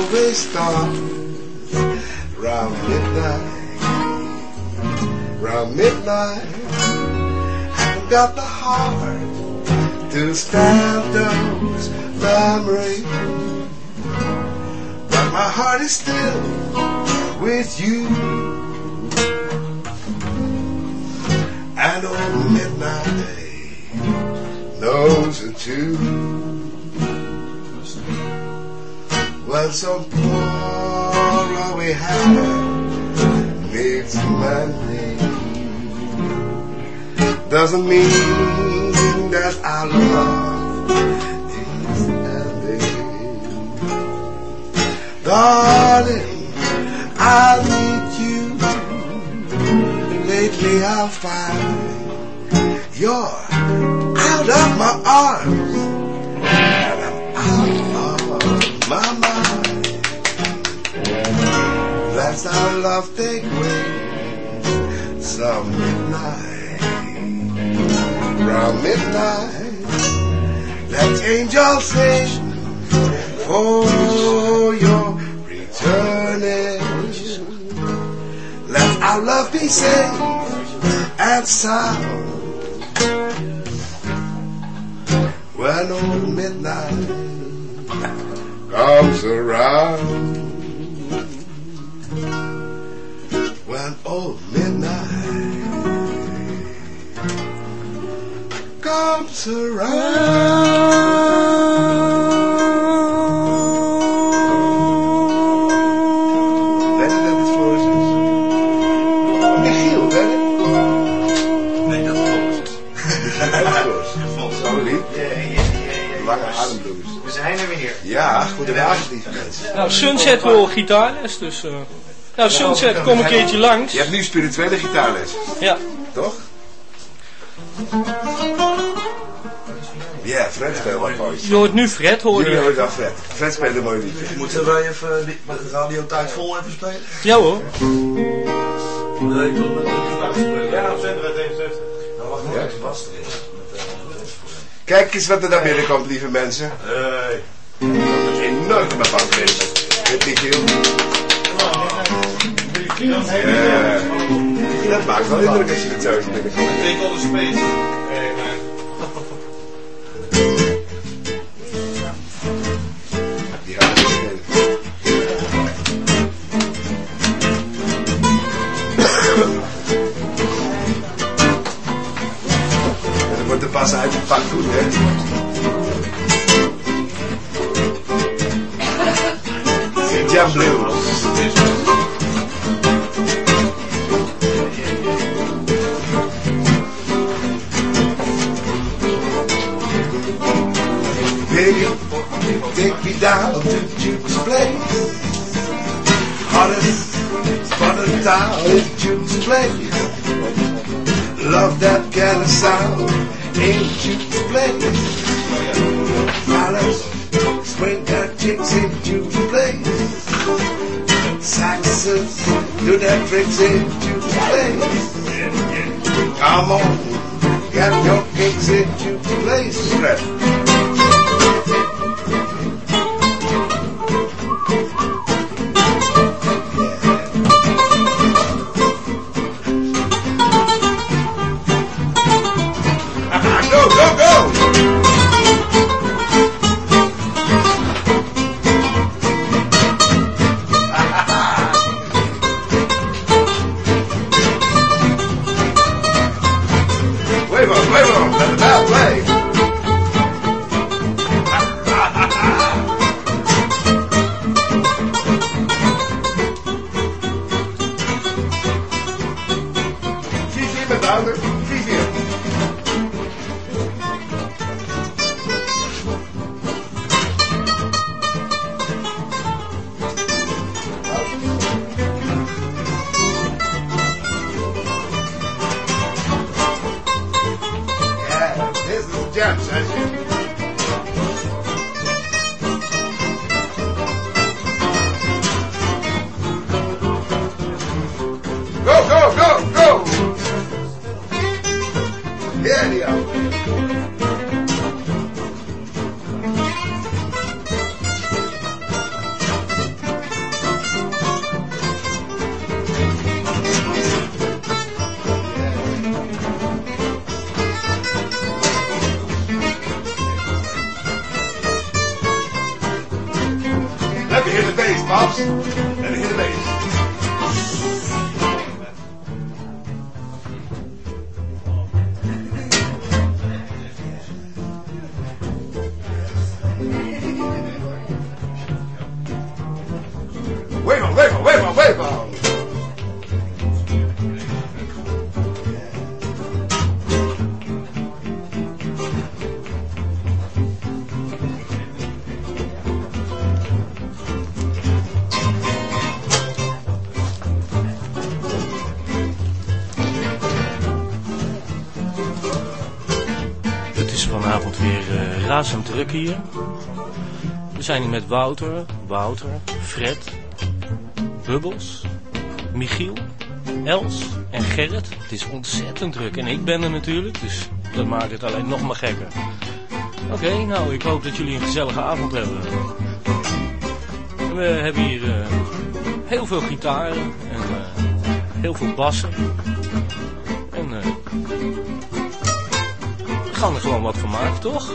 always starts round midnight. Round midnight, haven't got the heart to stand those memories, but my heart is still with you. And old midnight knows it too. When some poor we have needs money, doesn't mean that our love is ending. Darling, I need you. Lately I find you're out of my arms and I'm out of my mind. That's our love take way some midnight. Round midnight, let angels sing for your returning. Let our love be safe and sound. When old midnight comes around. When old midnight comes around. We zijn er weer. Ja, goedenavond lieve mensen. Nou, Sunset wil gitaarles, dus... Nou, Sunset, kom een keertje langs. Je hebt nu spirituele gitaarles. Ja. Toch? Ja, Fred speelt wel mooi. Je hoort nu Fred, hoor je. Jullie horen wel Fred. Fred speelt een mooi liedje. Moeten wij even de radio tijd vol even spelen? Ja hoor. Nee, ik wil met de gitaar spelen. Ja, op zender 71. Nou, wacht nog even vast erin. Kijk eens wat er naar binnen komt, lieve mensen. Hey. Dat is enorm met bang mensen. Dit liedje heel dat maakt wel indruk als je het zo binnenkomt. Ik denk al de space. Die gaan we spelen. En dan wordt de pas uitgepakt goed, hè? Jam Blues. Baby, take me down to Juke's place. Hottest spot in town is Juke's place. Love that kind of sound in Juke's place. Fellas, swing that chicks in Juke's place. Saxons do their tricks in Juke's place. Come on, get your kicks in Juke's place. bass, Pops. Let me hear the bass. Wave on, wave on, wave on, wave on. Het is vanavond weer razend druk hier. We zijn hier met Wouter, Fred, Bubbles, Michiel, Els en Gerrit. Het is ontzettend druk en ik ben er natuurlijk, dus dat maakt het alleen nog maar gekker. Oké, nou ik hoop dat jullie een gezellige avond hebben. We hebben hier heel veel gitaren en heel veel bassen. En we gaan er gewoon wat van maken, toch?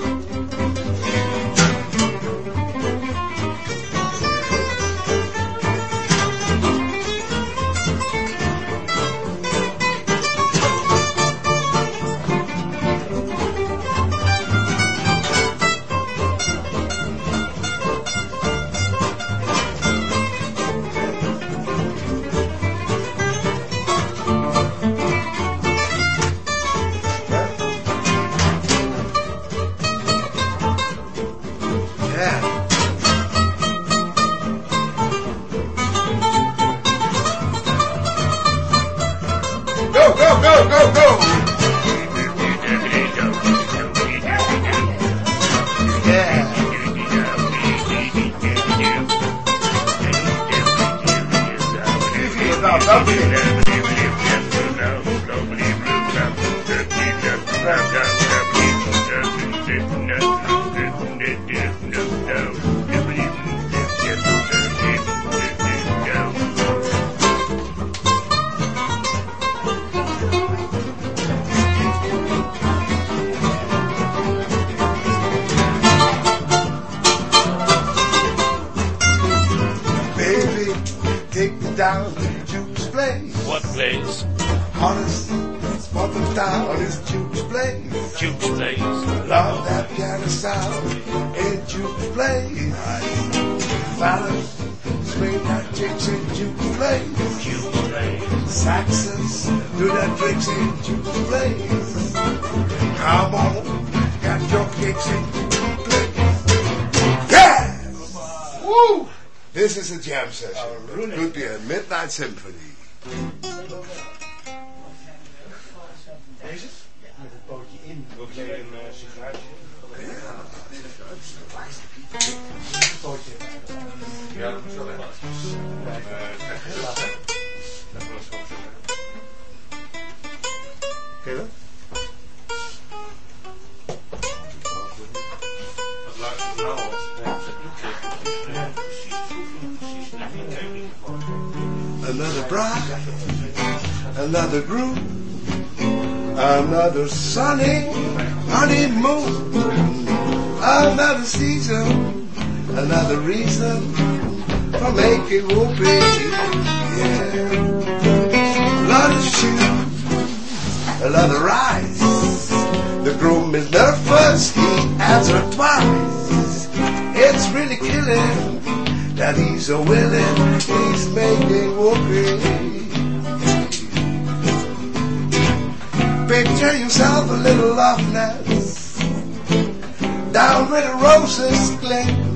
Down to Juke's place. What place? Honest, spot them down is Juke's place. Juke's place. Love that piano sound in Juke's place. Fellas, swing that chicks in Juke's place. Juke's place. Saxons, do that tricks in Juke's place. Come on, got your kicks in Juke's place. Yeah! Woo! This is a jam session. It could be a midnight symphony. Deze? Met het pootje in. Wil jij een sigaartje? Een pootje. Ja, dat moet wel even. Ken je dat? Wat luistert nou als? Another bride, another groom, another sunny honeymoon, another season, another reason for making whoopee. Yeah, another shoe, another rise. The groom is nervous, he answered twice. It's really killing that he's so willing, he's making whoopee. Picture yourself a little loveliness down where the roses gleam.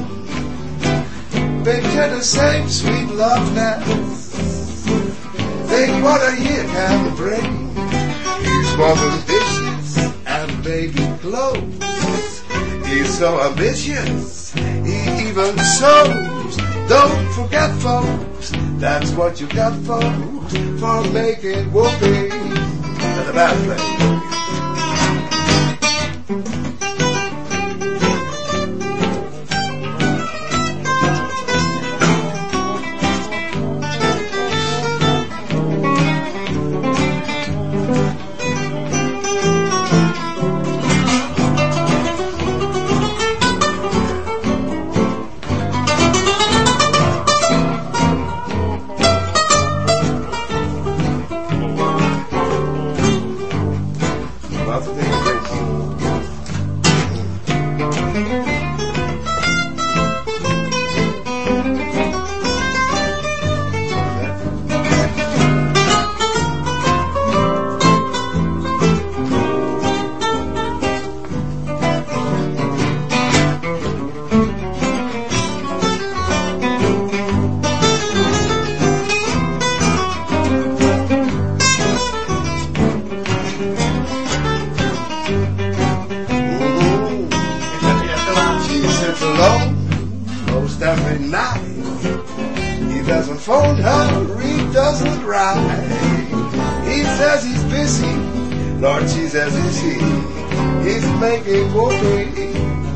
Picture the same sweet loveliness. Think what a year can bring. He's more ambitious and baby clothes. He's so ambitious, he even sews. Don't forget, folks, that's what you got, folks, for making whoopee. Let the band play. every night. He doesn't phone her, he doesn't write. He says he's busy, Lord, she says is he. He's making whoopee.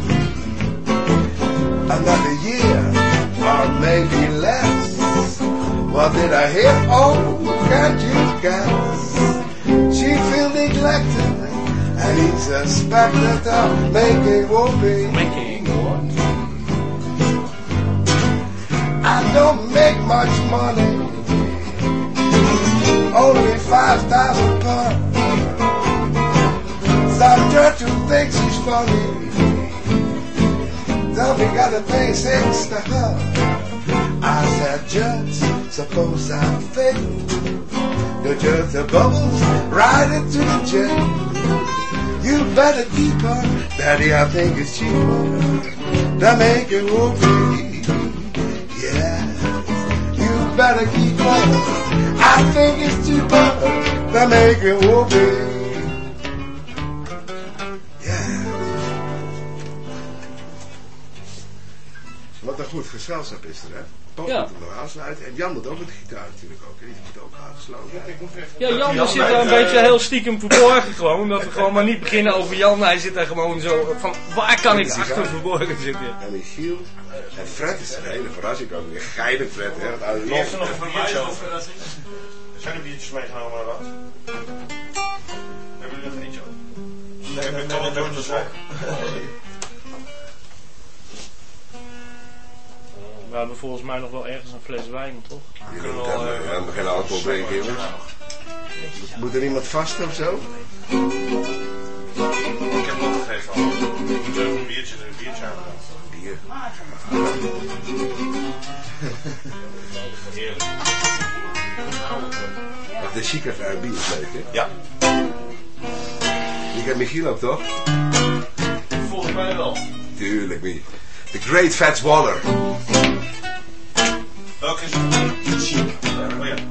Another year, or maybe less. What did I hear? Oh, can't you guess? She feels neglected, and he suspected of making whoopee. Making what? I don't make much money, only 5,000 pounds. Some church who thinks she's funny, tell me gotta pay 6 to her. I said, Judge, suppose I fail. The judge, the bubbles, right into the jail. You better keep her, Daddy, I think it's cheaper to make it whoopee. Yes, you better keep her, I think it's cheaper to make it whoopee. Wat een goed gezelschap is er, hè? Paul Ja. moet hem nog aansluiten. En Jan moet ook met de gitaar natuurlijk ook. Die moet ook aansluiten. Ja, Jan zit daar een beetje heel stiekem verborgen gewoon. Omdat we gewoon maar niet beginnen over Jan. Hij zit daar gewoon zo van, waar kan ik achter verborgen zitten? En Michiel. En Fred is een hele verrassing ook weer. Geinig Fred, hè? Want hij Wie heeft er nog loopt. een biertje over? Zijn er biertjes meegenomen naar wat? Hebben jullie nog eentje over? Nee, met alle door de zak. We hebben volgens mij nog wel ergens een fles wijn, toch? We hebben geen alcohol drinken, jongens. Moet er iemand vast of zo? Ik heb wat gegeven al. Een biertje aan. Bier. Heerlijk. De chique uit bier is leuk, hè? Ja. Je kent Michiel ook, toch? Volgens mij wel. Tuurlijk, wie? The Great Fats Waller. Welke is het? Chic. Oh ja.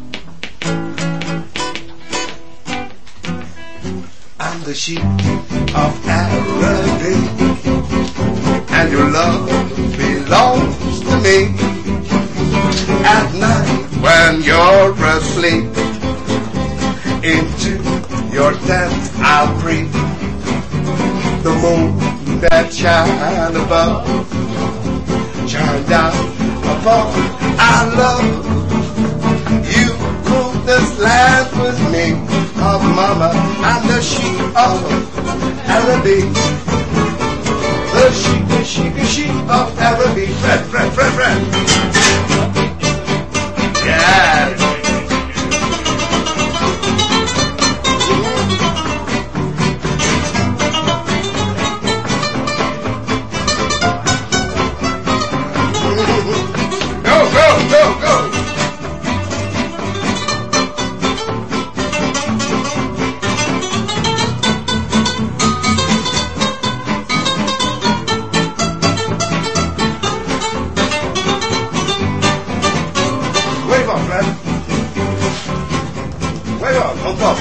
I'm the sheep of Araby, and your love belongs to me. At night when you're asleep, into your tent I'll breathe. The moon that shine above, shine down upon our love. You could this land with me, oh mama, I'm the sheep of Araby. The sheep of Araby. Fred. Yeah. Go. Wave on, Fred. Wave on top.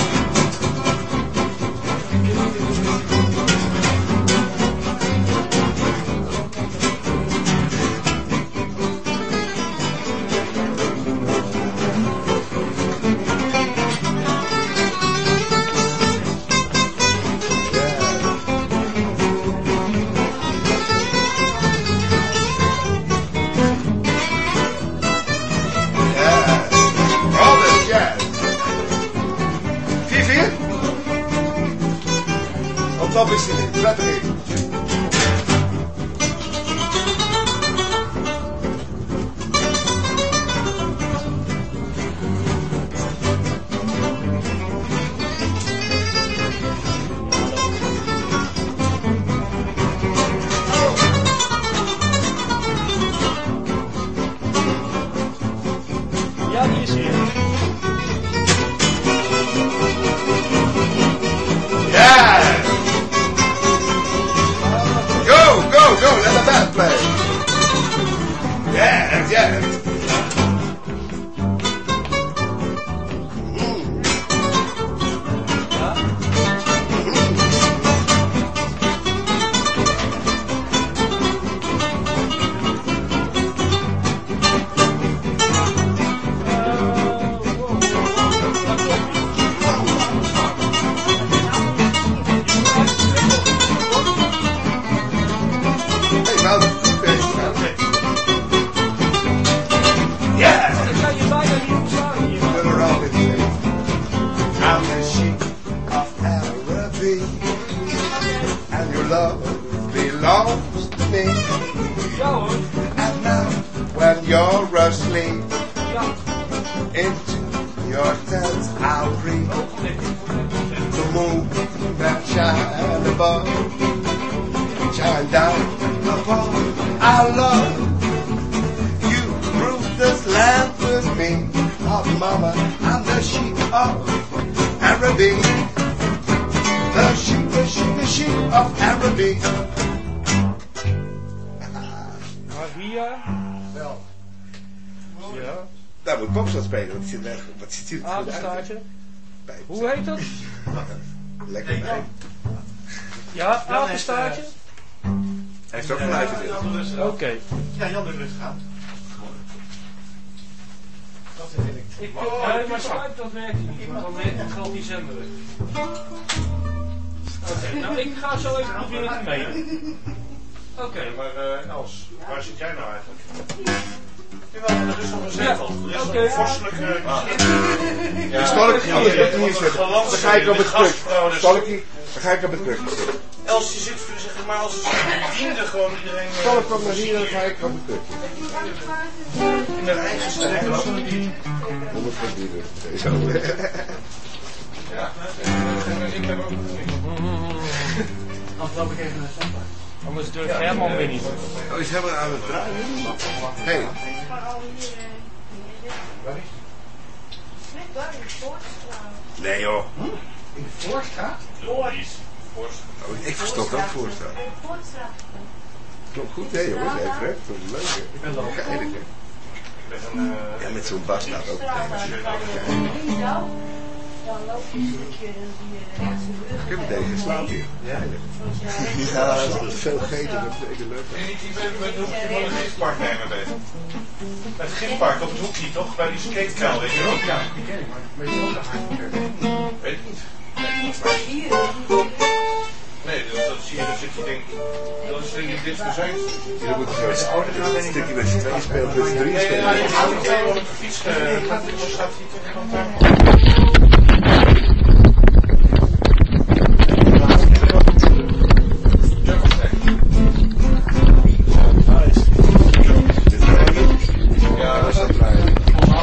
Top is hij niet, prettig niet. Ja, die is hier. Yeah! Go, let the band play. Yeah. Nou, dat is goed bezig. Ja! Ik ga je bijna niet verstaan hier. We're all in the I'm the sheep of Araby, and your love belongs to me. Ja hoor. And now, when you're asleep, Ja. into your tent I'll bring the moon that shine above, shine down upon our love. You rule this land with me, oh mama, I'm the sheep of Araby, the sheep, the sheep, the sheep of Araby. Maria. Wel, Ja. daar moet Popstad spelen, want die zit weg. Wat ziet het goed uit? Apenstaartje. Bij- Hoe heet dat? Lekker bij. Ja, apenstaartje. Hij heeft ook geluid in. Oké. Ja, Jan de Rust gaat. Dat vind ik. Nee, maar Skype dat werkt niet, want dan geldt die zender. Oké, nou ik ga zo even proberen te mailen. Oké. Maar Els, waar zit jij nou eigenlijk? Jawel, er is nog een zetel. Er is nog Oké. een vorstelijke... De stolk, anders moet ik niet zitten. Dan ga ik op het kruk. Stolkie, dan ga ik op het kruk zitten. Els die zit zeg maar als een bediende gewoon iedereen... Stolk komt naar hier, dan ga ik op het kruk. in haar eigen streek. Dat is een bediende. 100 verdienen. Zo. Ja, ik heb ook Anders loop ik even naar de zandbak. Anders durft Herman weer niet. Oh, is helemaal aan het draaien? Hé. Nee joh. In de Voorstraat? Oh, ik verstond ook voorstaan. Klopt goed, hè jongens, even hè. Dat is leuk hè. Ik ben lopen. Geinig hè. Ja, met zo'n bas staat ook. Dan loop je een stukje en zie je rechts in de rug. Ik heb meteen geslapen hier. Ja, dat is veel gegeten, dat is echt leuk. Die ben met het hoekje van het gifpark nemen bezig. Het gifpark op het hoekje toch? Bij die skatekuil, weet je wel? Ja, die ken ik, maar weet je ook dat Weet ik niet. Hier, Nee, dat zie je, dat zit je denk ik. Dat is denk ik dit zijn. Je moet zo een stukje met z'n tweeën spelen, met z'n drieën Nee, spelen. je gaat niet helemaal op de fiets gaat. Je staat hier tegen elkaar. Ja, dat is het draaien.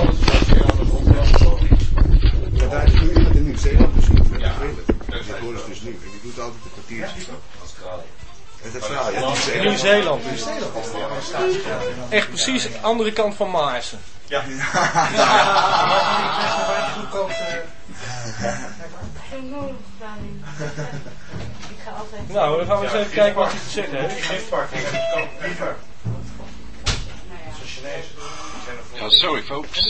Ja, daar is nu iemand in Nieuw-Zeeland dus niet met de trailer. Die hoor is dus nieuw. En die doet altijd een kwartiertje. En dat verhaal, ja, Nieuw-Zeeland dus. Echt precies de andere kant van Maarsen. Ja. geen nodig gedaan. Ik ga altijd... Nou, dan gaan we eens even kijken wat hij te zeggen heeft. Gifpark, ik heb het koop. Gifpark. Dat is Chinees. Ja, sorry folks.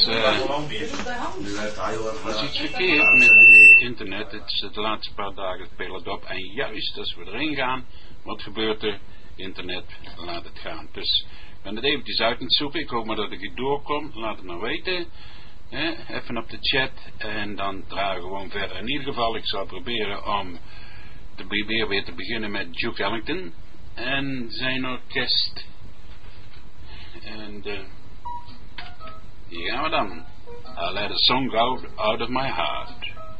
Er is iets verkeerd met internet. Het is de laatste paar dagen spelen het op. En juist als we erin gaan, wat gebeurt er? Internet laat het gaan. Dus ik ben het eventjes uit aan het zoeken. Ik hoop maar dat ik er doorkom. Laat het maar weten. Even op de chat. En dan draaien we gewoon verder. In ieder geval, ik zal proberen om weer te beginnen met Duke Ellington. En zijn orkest. En hier gaan we dan. I let a song go out of my heart.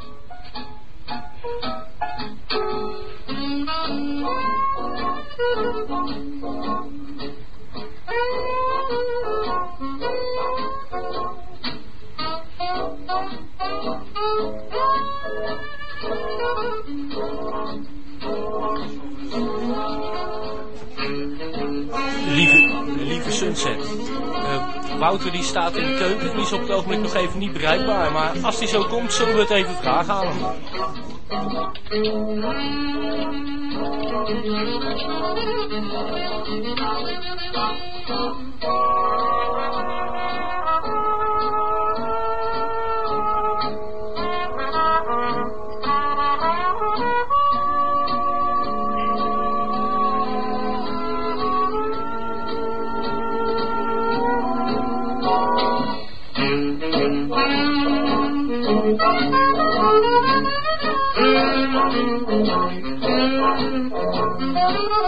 Lieve Sunset. Wouter die staat in de keuken. Die is op het ogenblik nog even niet bereikbaar. Maar als die zo komt, zullen we het even vragen aan hem.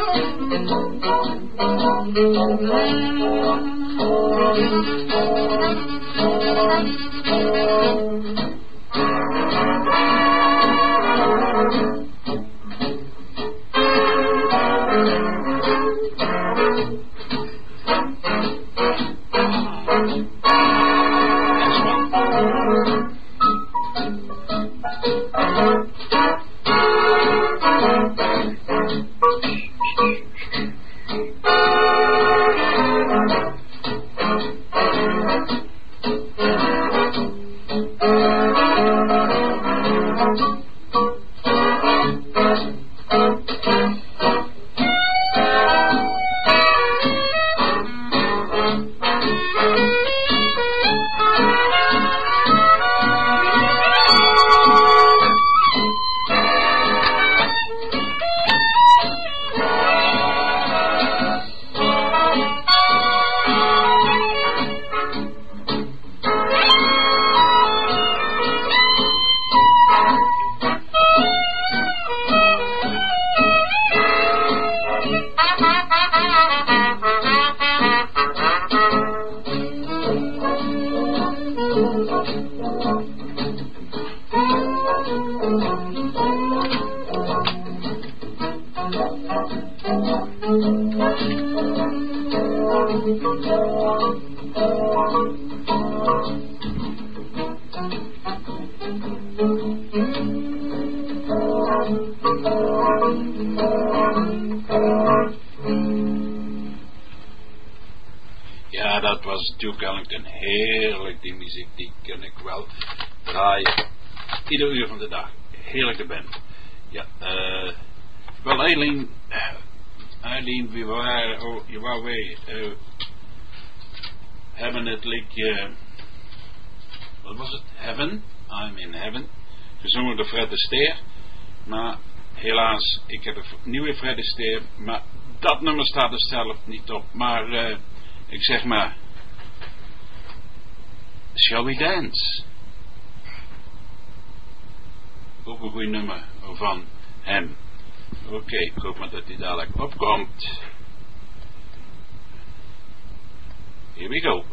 Ja, dat was Duke Ellington. Heerlijk, die muziek, die kan ik wel draaien. Ieder uur van de dag. Heerlijke band. Ja, wel Eileen, we waren, hebben het liedje, wat was het? Heaven, I'm in Heaven, gezongen door Fred Astaire, maar helaas, ik heb een nieuwe Fred Astaire, maar dat nummer staat er zelf niet op, maar ik zeg maar, Shall We Dance? Ook een goed nummer van hem. Oké, ik hoop maar dat hij dadelijk opkomt. Here we go.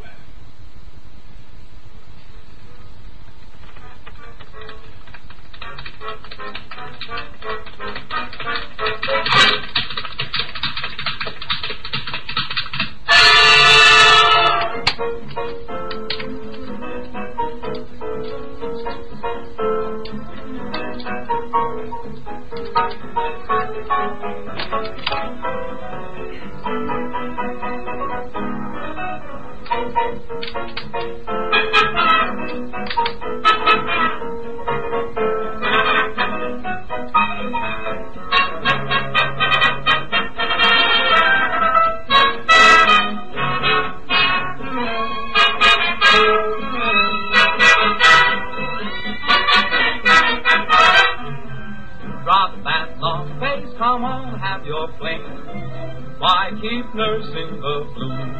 Drop that long face, come on, have your fling. Why keep nursing the blues?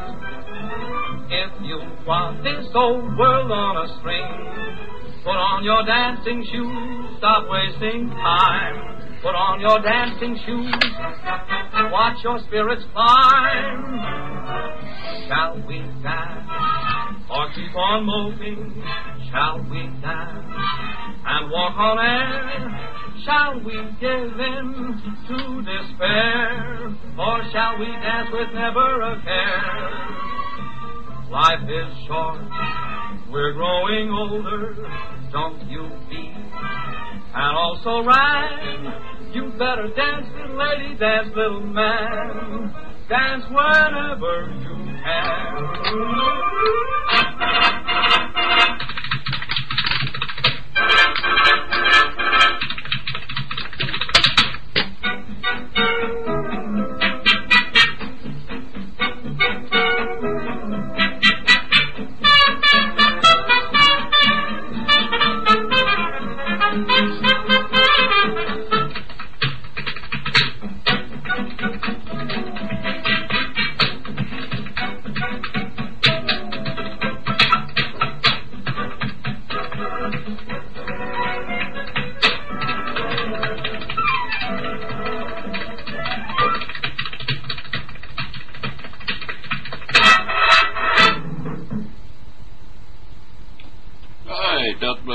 If you want this old world on a string, put on your dancing shoes, stop wasting time. Put on your dancing shoes, watch your spirits climb. Shall we dance, or keep on moping? Shall we dance and walk on air? Shall we give in to despair, or shall we dance with never a care? Life is short, we're growing older, don't you be, and also rhyme. You better dance, little lady, dance, little man, dance whenever you can.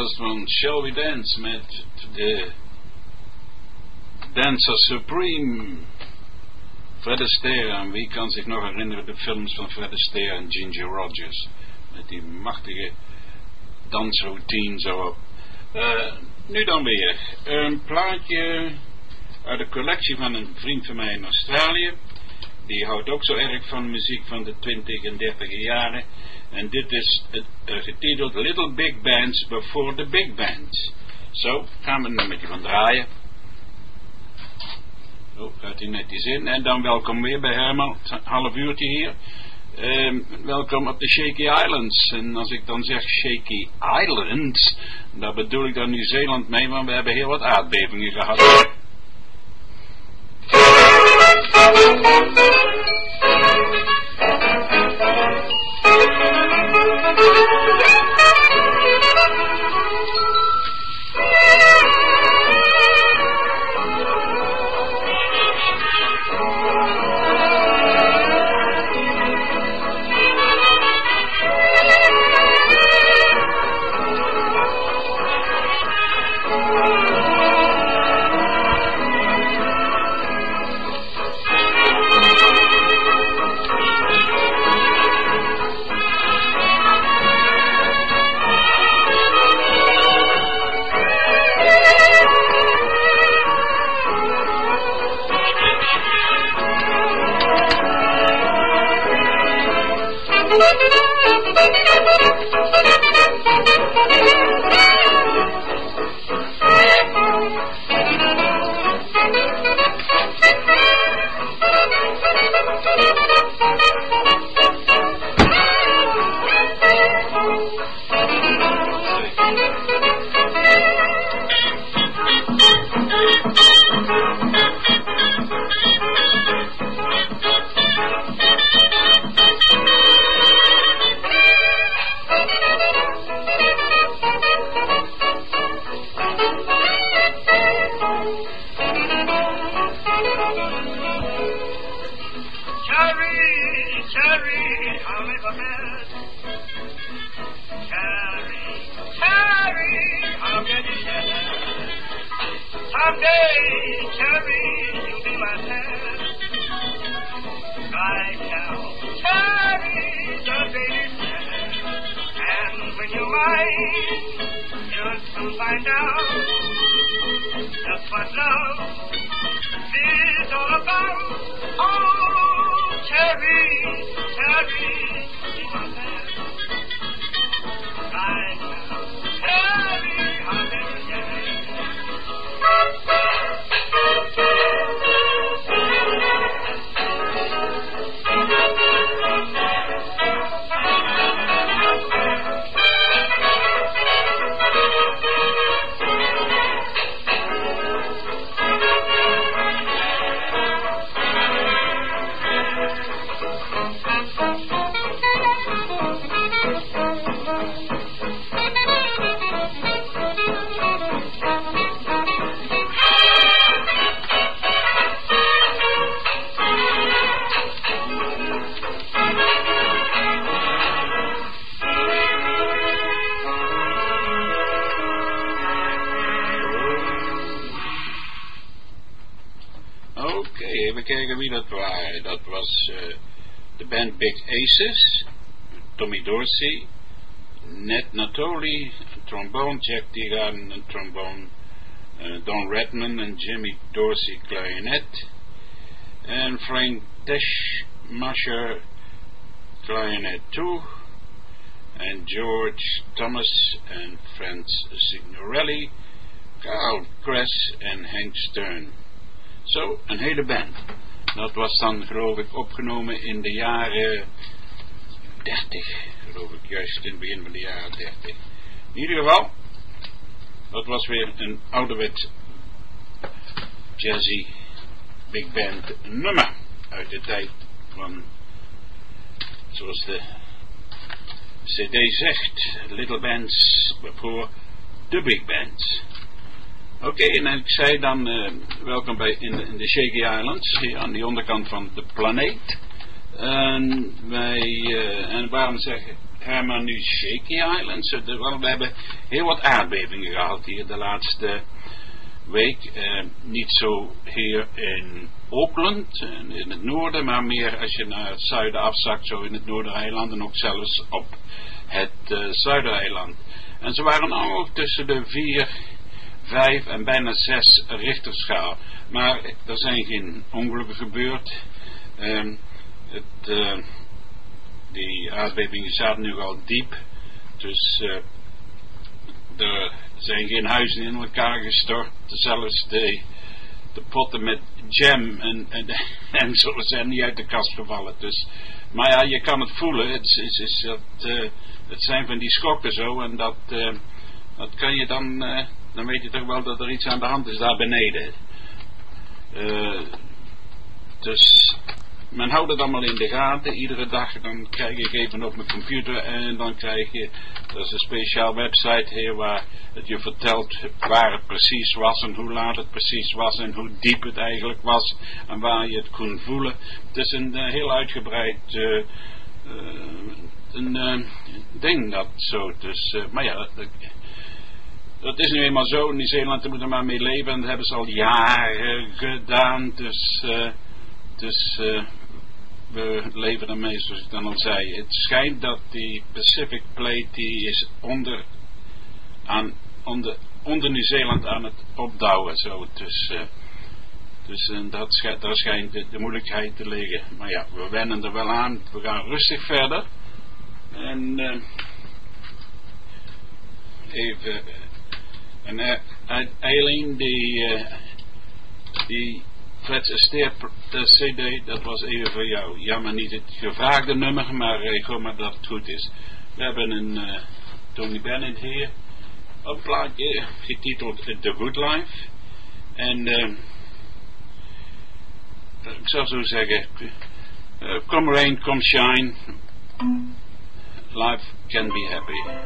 was van Shall We Dance met de Dancer Supreme, Fred Astaire. En wie kan zich nog herinneren de films van Fred Astaire en Ginger Rogers, met die machtige dansroutine zo op. Nu dan weer een plaatje uit de collectie van een vriend van mij in Australië. Die houdt ook zo erg van muziek van de 20 en 30 jaren. En dit is getiteld Little Big Bands Before the Big Bands. Zo, gaan we een nummertje van draaien. Zo, gaat hij netjes in. En dan welkom weer bij Herman, half uurtje hier. Welkom op de Shaky Islands. En als ik dan zeg Shaky Islands, daar bedoel ik dan Nieuw-Zeeland mee, want we hebben heel wat aardbevingen gehad. Dat was de band Big Aces, Tommy Dorsey, Ned Natoli, trombone, Jack Teagan, trombone, Don Redman en Jimmy Dorsey, clarinet, en Frank Teschmacher, clarinet 2, en George Thomas en Franz Signorelli, Carl Kress en Hank Stern. Zo, een hele band. Dat was dan, geloof ik, opgenomen in de jaren 30. Geloof ik, juist in het begin van de jaren 30. In ieder geval, dat was weer een ouderwets jazzy big band nummer. Uit de tijd van, zoals de CD zegt, Little Bands before the Big Bands. Oké, en ik zei dan, welkom bij in de Shaky Islands, hier aan die onderkant van de planeet. En waarom zeg maar nu Shaky Islands. We hebben heel wat aardbevingen gehad hier de laatste week. Niet zo hier in Auckland, in het noorden, maar meer als je naar het zuiden afzakt, zo in het Noordereiland en ook zelfs op het Zuidereiland. En ze waren ook tussen de 4, 5 en bijna 6 Richterschaal. Maar er zijn geen ongelukken gebeurd. Die aardbevingen zaten nu al diep. Dus er zijn geen huizen in elkaar gestort. Zelfs de potten met jam en zo zijn niet uit de kast gevallen. Dus, maar ja, je kan het voelen. Het zijn van die schokken zo. En dat kan je dan weet je toch wel dat er iets aan de hand is daar beneden. Dus men houdt het allemaal in de gaten. Iedere dag dan krijg ik even op mijn computer en dan krijg je, dat is een speciaal website hier waar het je vertelt waar het precies was en hoe laat het precies was en hoe diep het eigenlijk was en waar je het kon voelen. Het is een heel uitgebreid ding dat zo. Dus, maar ja, dat is nu eenmaal zo. In Nieuw-Zeeland moet er maar mee leven en dat hebben ze al jaren gedaan. Dus we leven ermee, zoals ik dan al zei. Het schijnt dat die Pacific Plate die is onder Nieuw-Zeeland aan het opdouwen. Zo. Dus daar schijnt de moeilijkheid te liggen. Maar ja, we wennen er wel aan. We gaan rustig verder. En even... En Eileen, die Fred's Astaire CD, dat was even voor jou. Jammer niet het gevraagde nummer, maar ik hoop maar dat het goed is. We hebben een Tony Bennett hier. Een plaatje getiteld The Good Life. En ik zou zo zeggen, come rain, come shine. Life can be happy.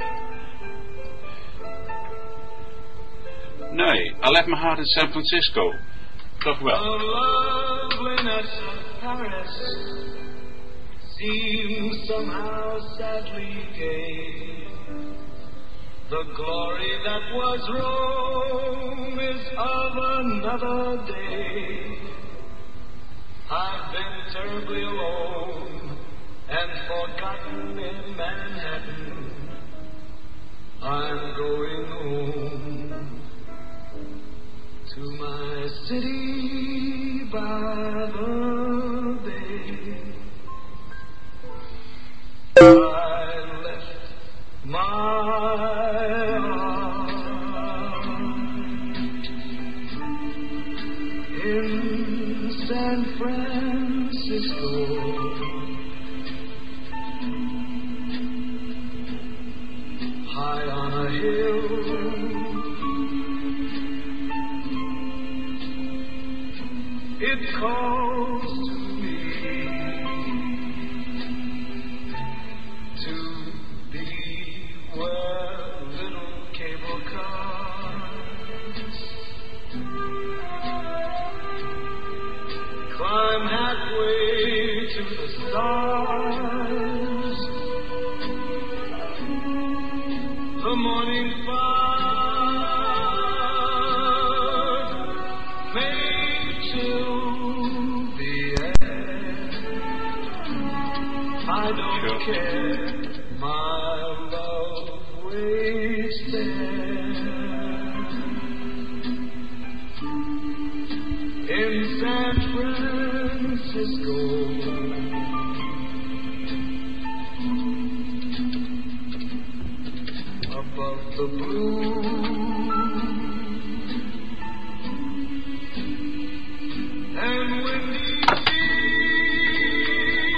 Nee, I left my heart in San Francisco. Toch wel. The loveliness of Paris seems somehow sadly gay. The glory that was Rome is of another day. I've been terribly alone and forgotten in Manhattan. I'm going home to my city by the bay. I left my heart in San Francisco. High on a hill, it calls to me to be where little cable cars climb halfway to the stars. The morning fog may chill the air. I don't care, my love waits there in San Francisco. Above the blue and windy sea,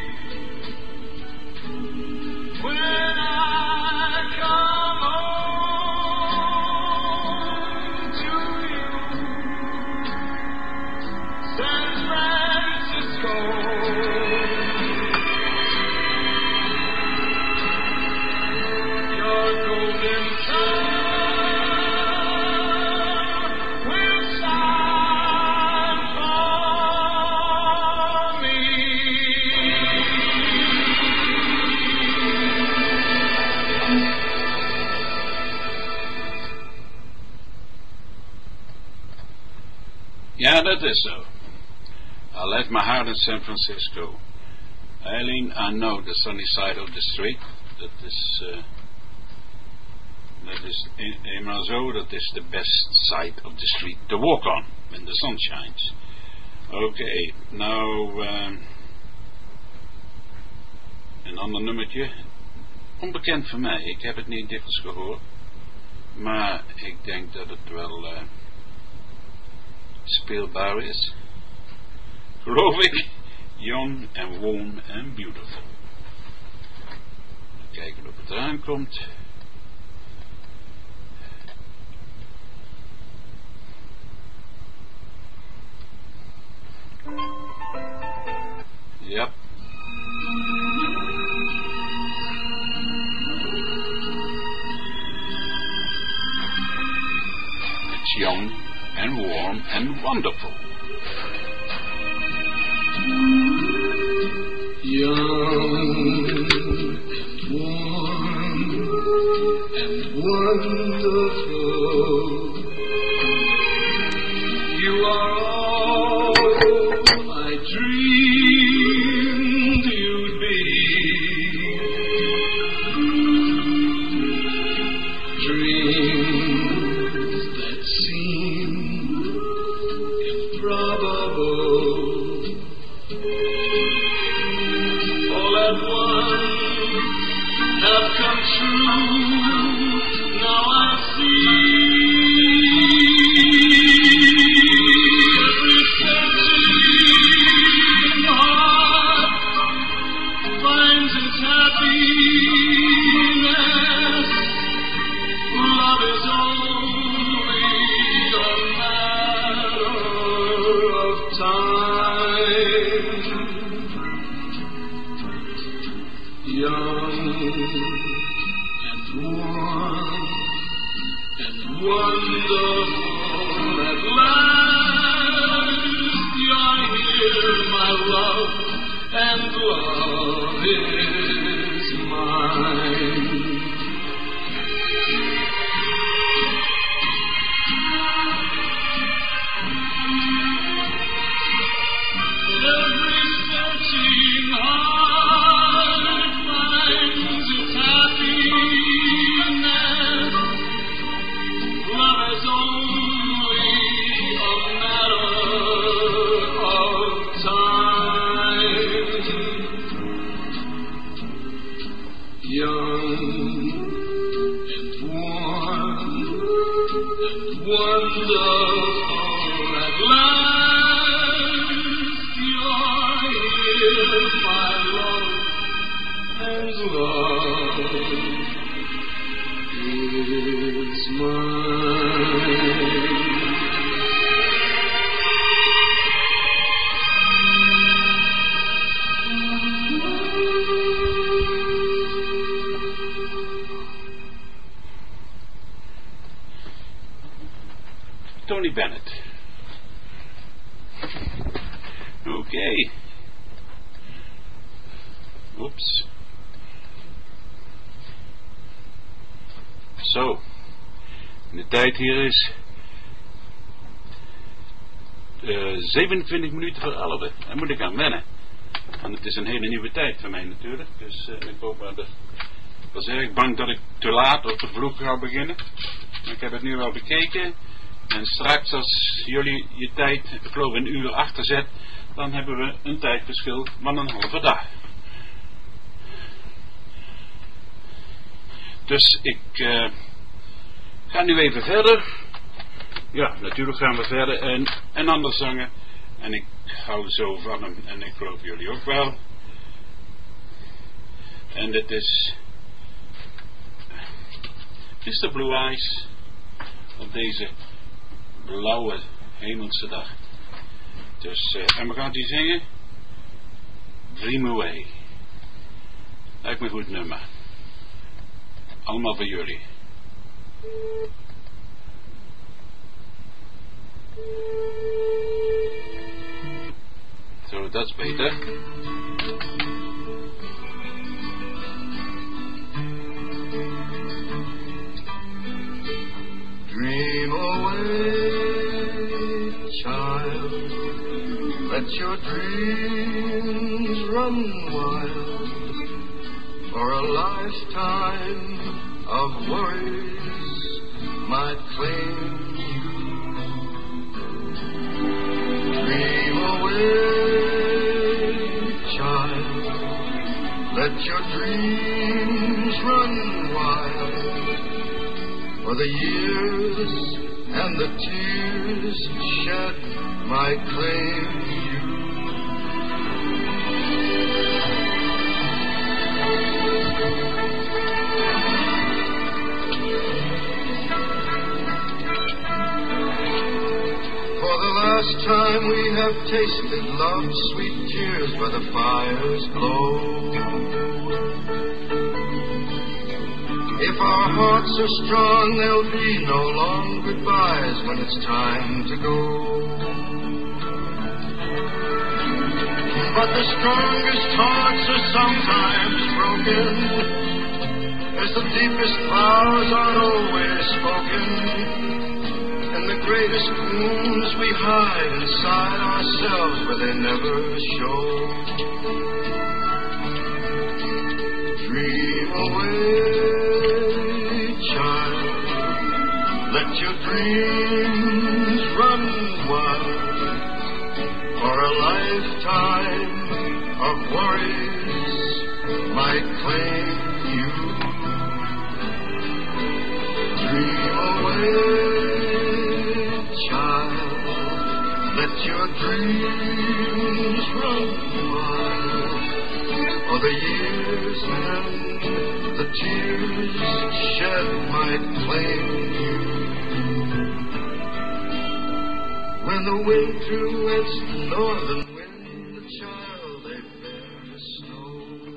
when I come home to you, San Francisco. Your golden sun Ja, dat is zo. I left my heart in San Francisco. Eileen, I know the sunny side of the street. Dat is eenmaal zo. Dat is the best side of the street to walk on when the sun shines. Oké, nou... een ander nummertje. Onbekend voor mij. Ik heb het niet dikwijls gehoord. Maar ik denk dat het wel speelbaar is. Geloof ik. Young and warm and beautiful. Kijken of het eraan komt. Ja. It's young and warm and wonderful. Young and warm and wonderful. You are all I dreamed you'd be. Dreams that seem improbable. All at once have come true. Now I see. Every searching heart finds its happiness. Love is only a matter of time. Young and warm and wonderful at last. You're here, my love, and love is mine. Every searching heart finds its happiness. Love is only a matter of time. Young and warm and wonderful at last. You're here, my love, and love is mine. Tony Bennett. Okay. Oeps. Zo. De tijd hier is 27 minuten voor 11. Daar moet ik aan wennen. En het is een hele nieuwe tijd voor mij natuurlijk. Dus ik hoop maar dat... Ik was erg bang dat ik te laat of te vroeg ga beginnen. Maar ik heb het nu wel bekeken. En straks als jullie je tijd, ik geloof een uur achterzet, dan hebben we een tijdverschil van een halve dag. Dus ik ga nu even verder. Ja, natuurlijk gaan we verder en anders zingen. En ik hou zo van hem en ik geloof jullie ook wel. En dit is Mr. Blue Eyes op deze blauwe hemelse dag. Dus, en we gaan die zingen. Dream Away. Lijkt me een goed nummer. Allemaal voor jullie. Zo, dat is beter. Dream away, child, Let your dreams run wild, for a lifetime of worries might claim you. Dream away, child. Let your dreams run wild, for the years and the tears shed might claim you. For the last time we have tasted love's sweet tears by the fire's glow. If our hearts are strong, there'll be no long goodbyes when it's time to go. But the strongest hearts are sometimes broken, as the deepest vows aren't always spoken, and the greatest wounds we hide inside ourselves where they never show. Dream away, child. Let your dreams run wild, for a lifetime of worries might claim you. Dream away, child. Let your dreams run wild, for the years and the tears shed might claim you. When the winter wets the northern wind, the child they bear the snow,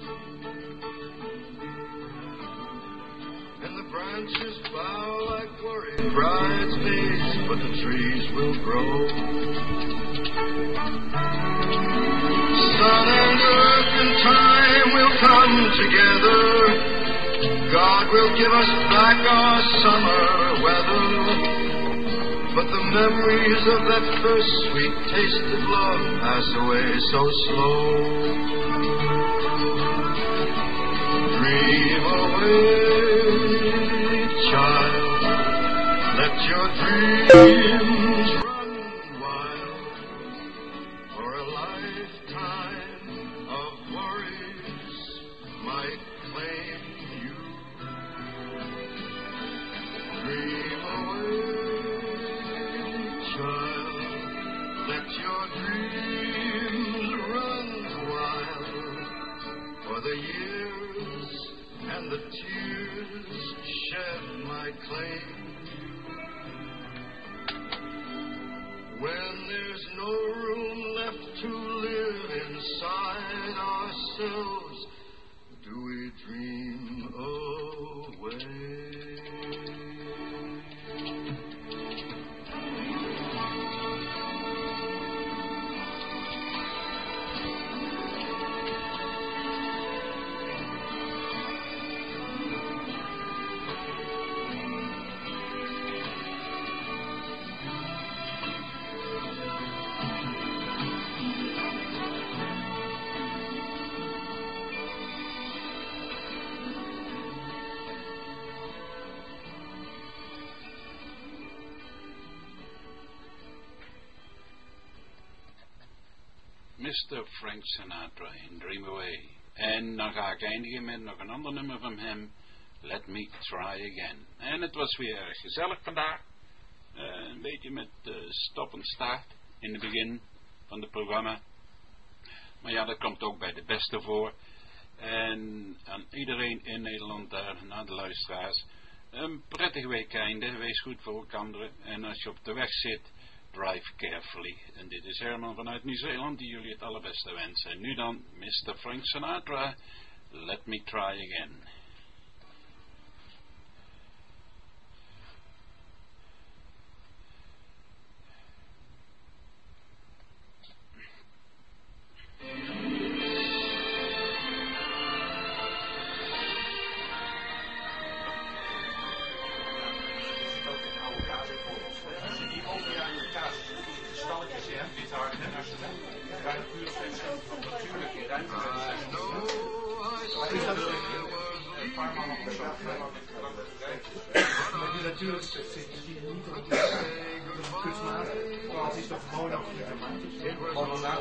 and the branches bow like worried bridesmaids, but the trees will grow. Sun and earth and time will come together. God will give us back our summer weather. But the memories of that first sweet taste of love pass away so slow. Dream away, child. Let your dreams run wild, for a lifetime of worries might claim you. Dream away, child. Let your dreams run wild, for the years and the tears shed might claim you. When there's no room left to live inside ourselves, do we dream away? Mr. Frank Sinatra in Dream Away. En dan ga ik eindigen met nog een ander nummer van hem, Let Me Try Again. En het was weer erg gezellig vandaag. Een beetje met stop en start in het begin van het programma. Maar ja, dat komt ook bij de beste voor. En aan iedereen in Nederland daar, naar de luisteraars, een prettig weekeinde. Wees goed voor elkaar. En als je op de weg zit, drive carefully. En dit is Herman vanuit Nieuw-Zeeland die jullie het allerbeste wensen. En nu dan Mr. Frank Sinatra, Let Me Try Again. Maar die natuurlijk zit niet op de kunstmatig. Het is toch monoclimatisch?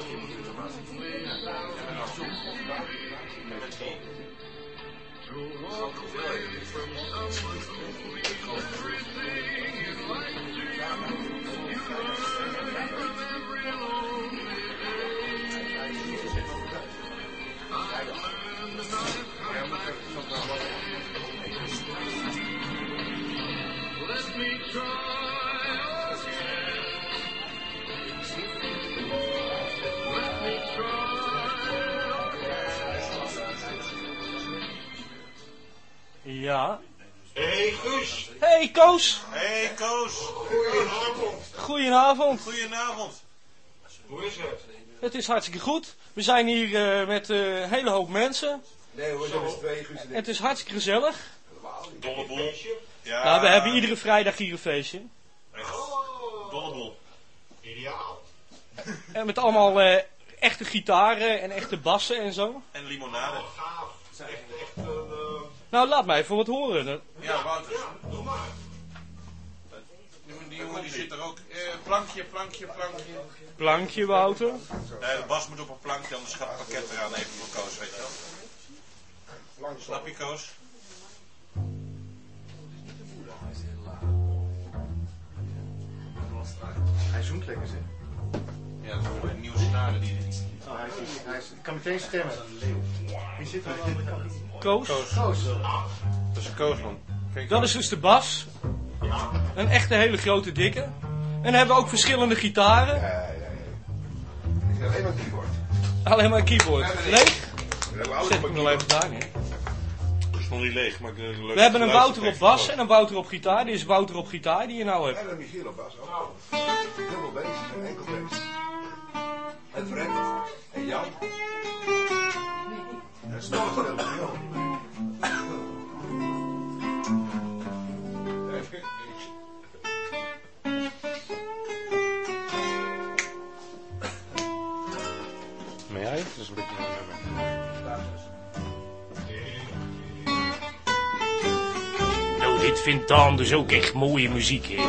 To walk away from someone who means everything you'd like to you. You learn from every lonely day. I've learned that I've come back to let me try again. Let me try. Ja. Hey Guus. Hey Koos. Hey Koos. Goedenavond. Goedenavond. Goedenavond. Hoe is het? Het is hartstikke goed. We zijn hier met een hele hoop mensen. Nee hoor, dat is 2 Guus. Het is hartstikke gezellig. Dolleboel. Ja. Nou, we hebben iedere vrijdag hier een feestje. Dolleboel. Ideaal. En met allemaal echte gitaren en echte bassen en zo. En limonade. Echt Nou, laat mij even wat horen. Ja, Wouter. Ja, doe maar. Die jongen die zit er ook. Plankje. Plankje, Wouter. De bas moet op een plankje, anders gaat het pakket eraan even voor Koos, weet je wel. Snap je, Koos? Hij zoemt lekker, zeg. Ja, dat is een nieuwe snaren die Hij kan meteen stemmen. Wie zit er aan de andere kant? Koos. Dat is Koos, man. Kijk, Dat is dus de bas. Een echte hele grote dikke. En dan hebben we ook verschillende gitaren. Ja. Ik heb alleen maar keyboard. Alleen maar een keyboard. Leeg? Zet ik nog even daar neer. Het is nog niet leeg, maar We hebben een Wouter op bas en een Wouter op gitaar. Dit is Wouter op gitaar die je nou hebt. En een Michiel op bas ook. Dubbel bass en enkel bass. En Fred. En Jan. En Snow speelt viool. Maar jij? Dat is een beetje een nummer. Nou, dit vindt Daan dus ook echt mooie muziek, hè.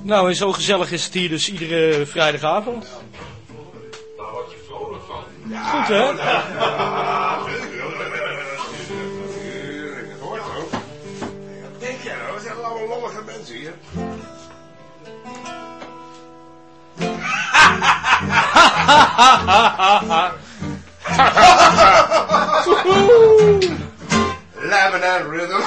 Nou, en zo gezellig is het hier dus iedere vrijdagavond. Daar word je vrolijk van. Goed, hè? Het hoort ook. Wat denk jij nou? We zijn allemaal lollige mensen hier. Lebanon rhythm.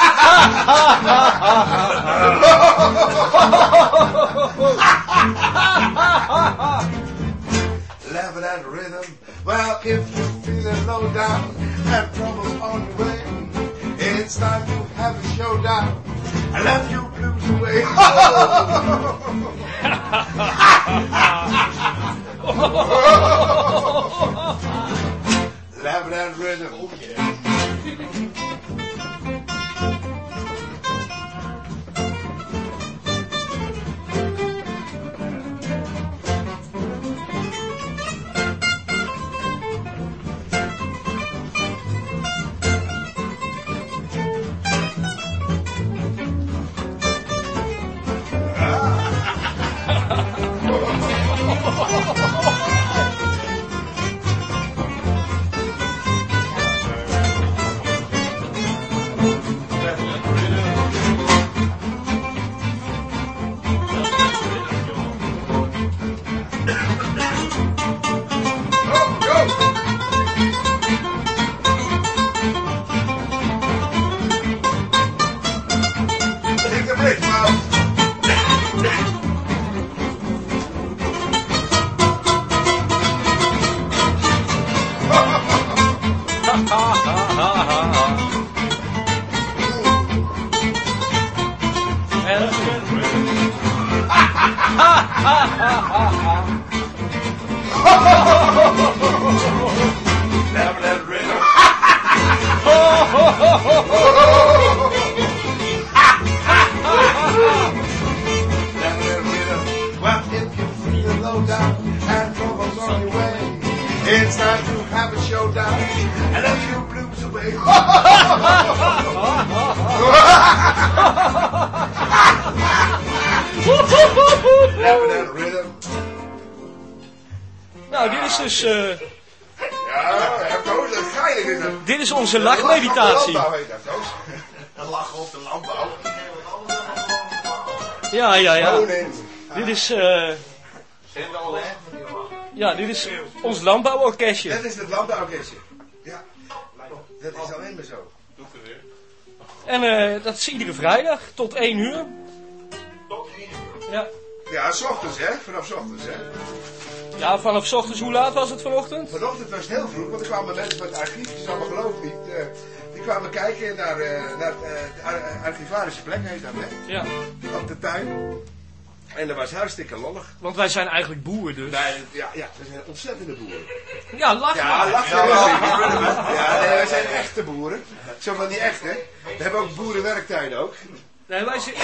Lebanon rhythm. Well, if you're feeling low down and trouble on your way, it's time to have a showdown. I left you blues away. Lebanon rhythm. Oh, yeah. Nou, dit is dus... Ja, Koos, dat geinig is het. Dit is onze lachmeditatie. Een lach op de landbouw. Ja. Dit is... Ja, dit is ons landbouworkestje. Dat is het landbouworkestje. Ja, dat is alleen maar zo. En dat is iedere vrijdag tot 1 uur. Tot 1 uur? Ja. Ja, 's ochtends hè, vanaf 's ochtends hè. Ja, vanaf 's ochtends, hoe laat was het vanochtend? Vanochtend was het heel vroeg, want er kwamen mensen van het archief, je zal me geloven niet. Die kwamen kijken naar de archivarische plek, heet dat hè. Ja. Op de tuin. En dat was hartstikke lollig. Want wij zijn eigenlijk boeren dus. Nee, ja, we zijn ontzettende boeren. Ja, lach maar. Ja, lach maar. Ja, nee, wij zijn echte boeren. Zo van die echte. We hebben ook boerenwerktuin ook. Nee,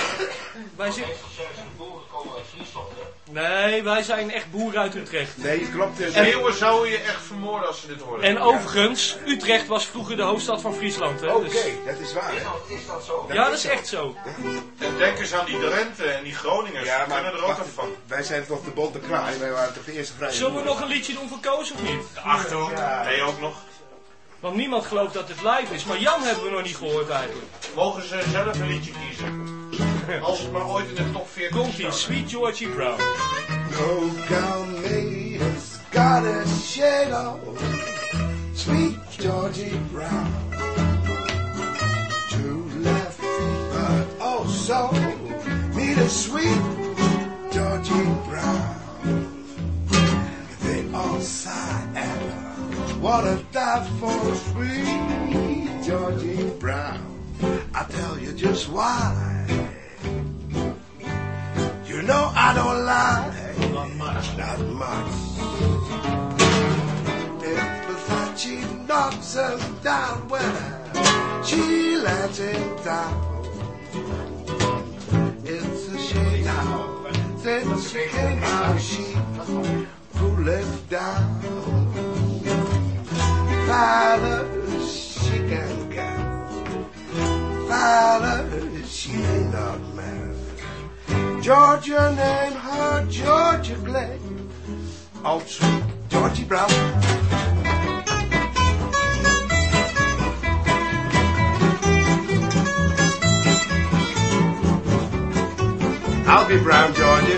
Nee, wij zijn echt boeren uit Utrecht. Nee, klopt. Leeuwen zouden je echt vermoorden als ze dit horen. En overigens, Utrecht was vroeger de hoofdstad van Friesland. Hè? Oké, Dus... dat is waar. Hè? Is dat zo? Ja, dat is echt zo. En denk eens aan die Drenthe en die Groningers. Ja, maar kunnen er ook van. wij zijn toch de bonte kraai. Wij waren toch de eerste vrije Zullen we boeren. nog een liedje doen voor Koos of niet? De Achterhoek, nee ook nog. Want niemand gelooft dat het live is. Maar Jan hebben we nog niet gehoord eigenlijk. Mogen ze zelf een liedje kiezen? Als het maar ooit in de top 40 Komt-ie, Sweet Georgie Brown. No gun made has got a shade of Sweet Georgie Brown. Two left feet, but also need a sweet Georgie Brown. They all sigh and wanna die for sweet Georgie Brown. I'll tell you just why. You know I don't lie. Not much. If she knocks her down when she lets him down. It's a shame now. Since she came out, she cooled down. Father, she can get. Father, she ain't not mad. Georgia name her Georgia Glen. Oh, sweet Georgie Brown. I'll be brown, Georgia.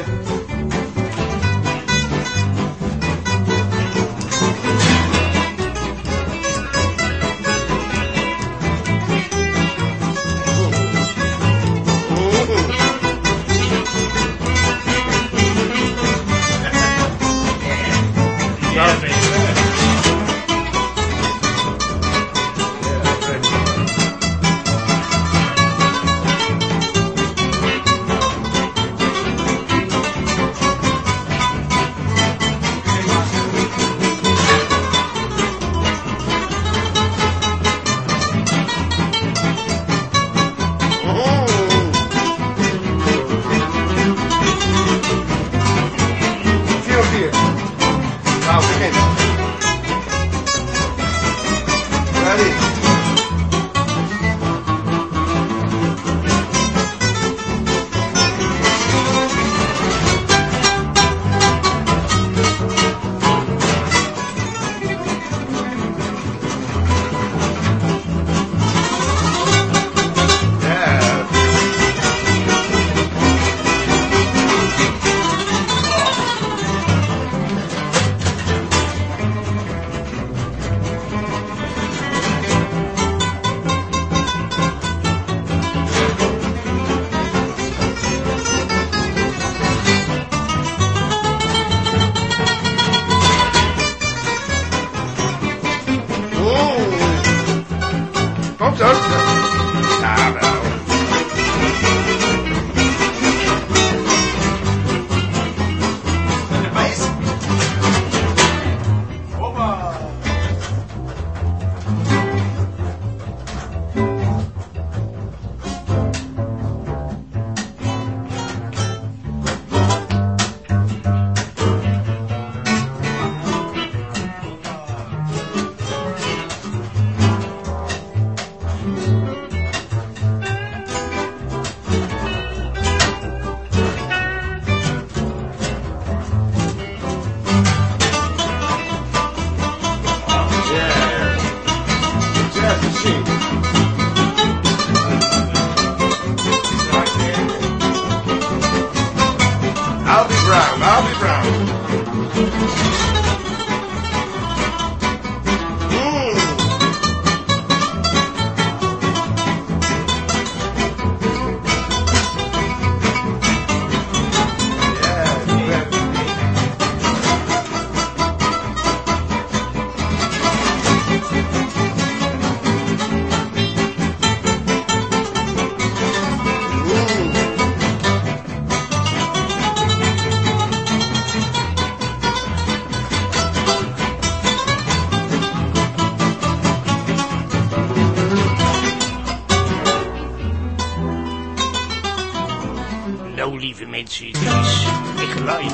Mensen, het is echt live.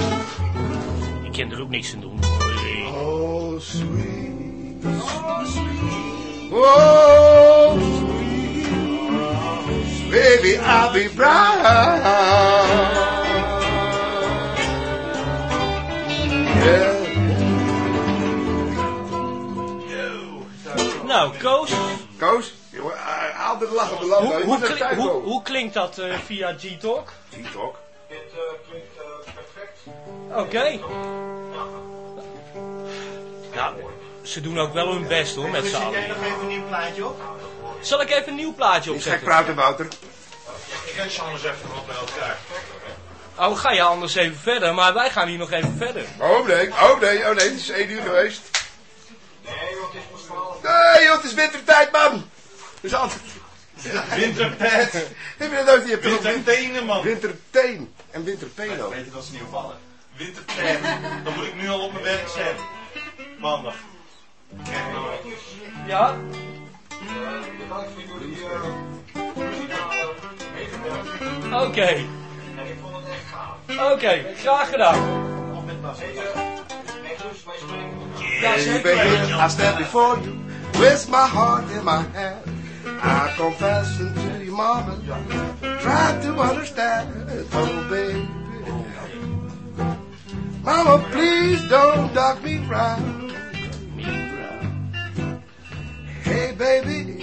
Ik kan er ook niks aan doen. Oh, sweet. Oh, sweet. Baby, I'll be brown. Yeah. Nou, Koos. Koos? Altijd lachen op de lamp. Hoe klinkt dat via G-Talk? G-Talk? Dit klinkt perfect. Oké. Nou, ze doen ook wel hun best hoor, met z'n allen. Zet jij nog even een nieuw plaatje op? Zal ik even een nieuw plaatje opzetten? Ik ga praten, Wouter. Ik ren ze anders even wat bij elkaar. Oh, ga je anders even verder, maar wij gaan hier nog even verder. Oh nee, het is 1 uur geweest. Nee joh, het is pas 12. Nee joh, het is wintertijd, man. Dus altijd... Winterpet. Heb je dat nooit niet? Wintertenen, man. Winterteen en winterpeno. Weet je dat ze niet opvallen? Winterpet. Dan moet ik nu al op mijn werk zijn. Maandag. Ja? Bedankt voor jullie Oké. En ik vond het echt gaaf. Oké, graag gedaan. Of met Bas. Yeah, baby, I stand before you with my heart in my hand. I confess to your mama try to understand, oh baby. Mama, please don't dog me round. Hey baby,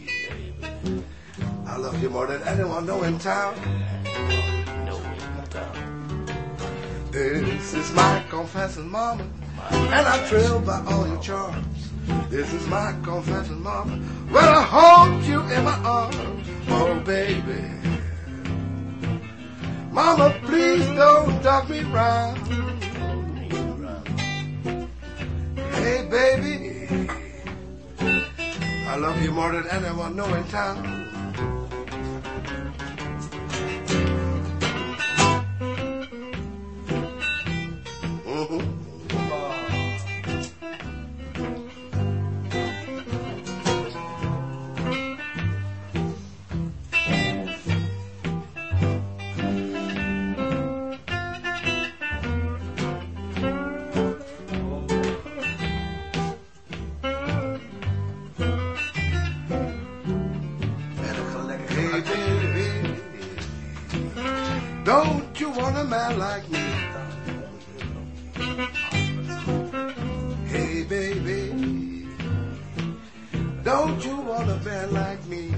I love you more than anyone know in town. This is my confession, mama, and I'm thrilled by all your charms. This is my confession, mama, when I hold you in my arms, oh baby. Mama, please don't dog me round. Hey baby, I love you more than anyone know in town. Don't you want a man like me? Hey baby, don't you want a man like me?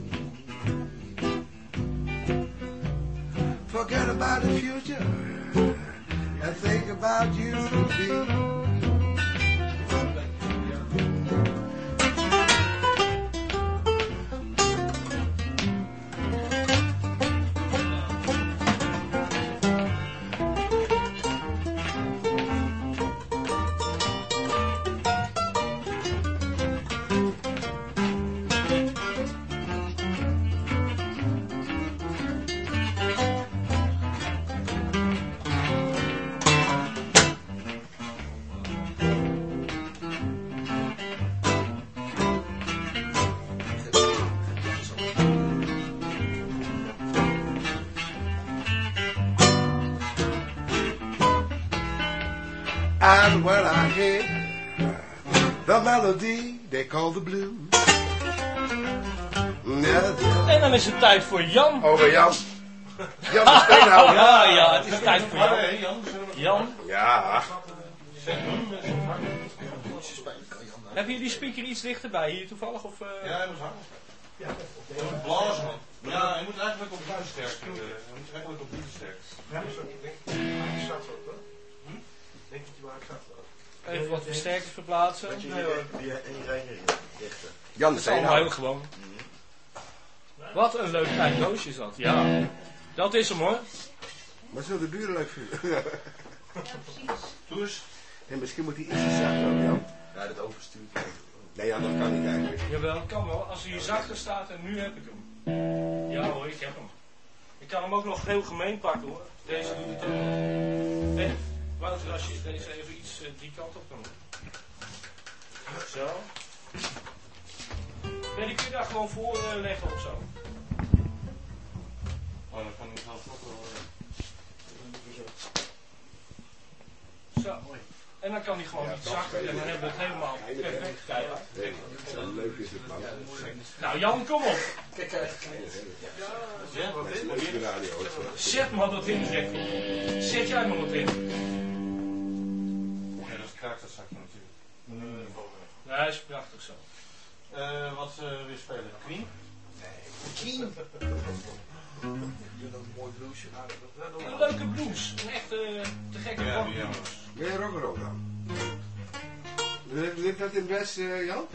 Forget about the future and think about you and me. And when I hear the melody they call the blues. En dan is het tijd voor Jan. Over Jan. Jan de Steenhouwer. Ja, het is tijd voor Jan. Jan. Ja. Heb je die speaker iets dichterbij hier toevallig? Of, Ja, hij moet hangen. Ja, blazen. Ja, hij moet eigenlijk op buitensterkte. Hij moet eigenlijk op buitensterkte. Ja, dat is ook. Denk dat hij waar gaat. Even wat versterkers verplaatsen. Nee hoor, die één rijder richten. Jan de Dat is allemaal heel gewoon. Wat een leuk klein doosje is dat. Ja, dat is hem hoor. Maar zullen de buren leuk vinden? Ja, precies. Doe eens. En misschien moet hij iets zachter ook, Jan. Ja, dat overstuurt. Nee, Jan, dat kan niet eigenlijk. Jawel, kan wel. Als hij hier zachter staat en nu heb ik hem. Ja hoor, ik heb hem. Ik kan hem ook nog heel gemeen pakken hoor. Deze doet het ook. Nee, Wouter, als je deze even iets die kant op kan doen. Zo. Nee, die kun je daar gewoon voor leggen of zo. Oh, dan kan ik zelf ook wel. Zo. En dan kan hij gewoon iets zachter en dan hebben we het helemaal perfect. Leuk is het, man. Nou Jan, kom op. Kijk, Zet maar wat in, zeg. Zet jij maar wat in. Ja, dat kraakt dat zakje natuurlijk. Nee, hij is prachtig zo. Wat weer spelen? Queen? Nee, Queen. Een mooi bluesje. Een leuke blues. Een echte te gekke rock blues. Ben je rock'n'roll dan? Ligt dat in Bes, Jan?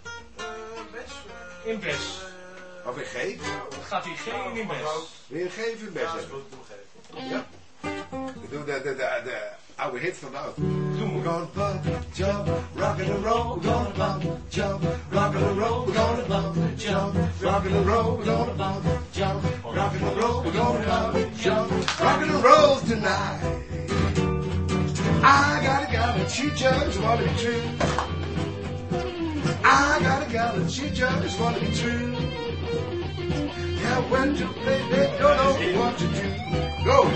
In Bes. Of in G? Gaat hij geen in Bes? Wil je een G of in Bes hebben? Ja. We doen de oude hit van de auto. We're gonna bump, jump, rockin' and roll. We're gonna bump, jump, rockin' and roll. We're gonna bump, jump, rockin' and roll. We're gonna bump, jump, rockin' and roll. We're gonna bump, jump, rockin' and roll tonight. I got a gal and she just wanna be true. I got a gal and she just wanna be true. Yeah, when to play, they don't know what to do. Go!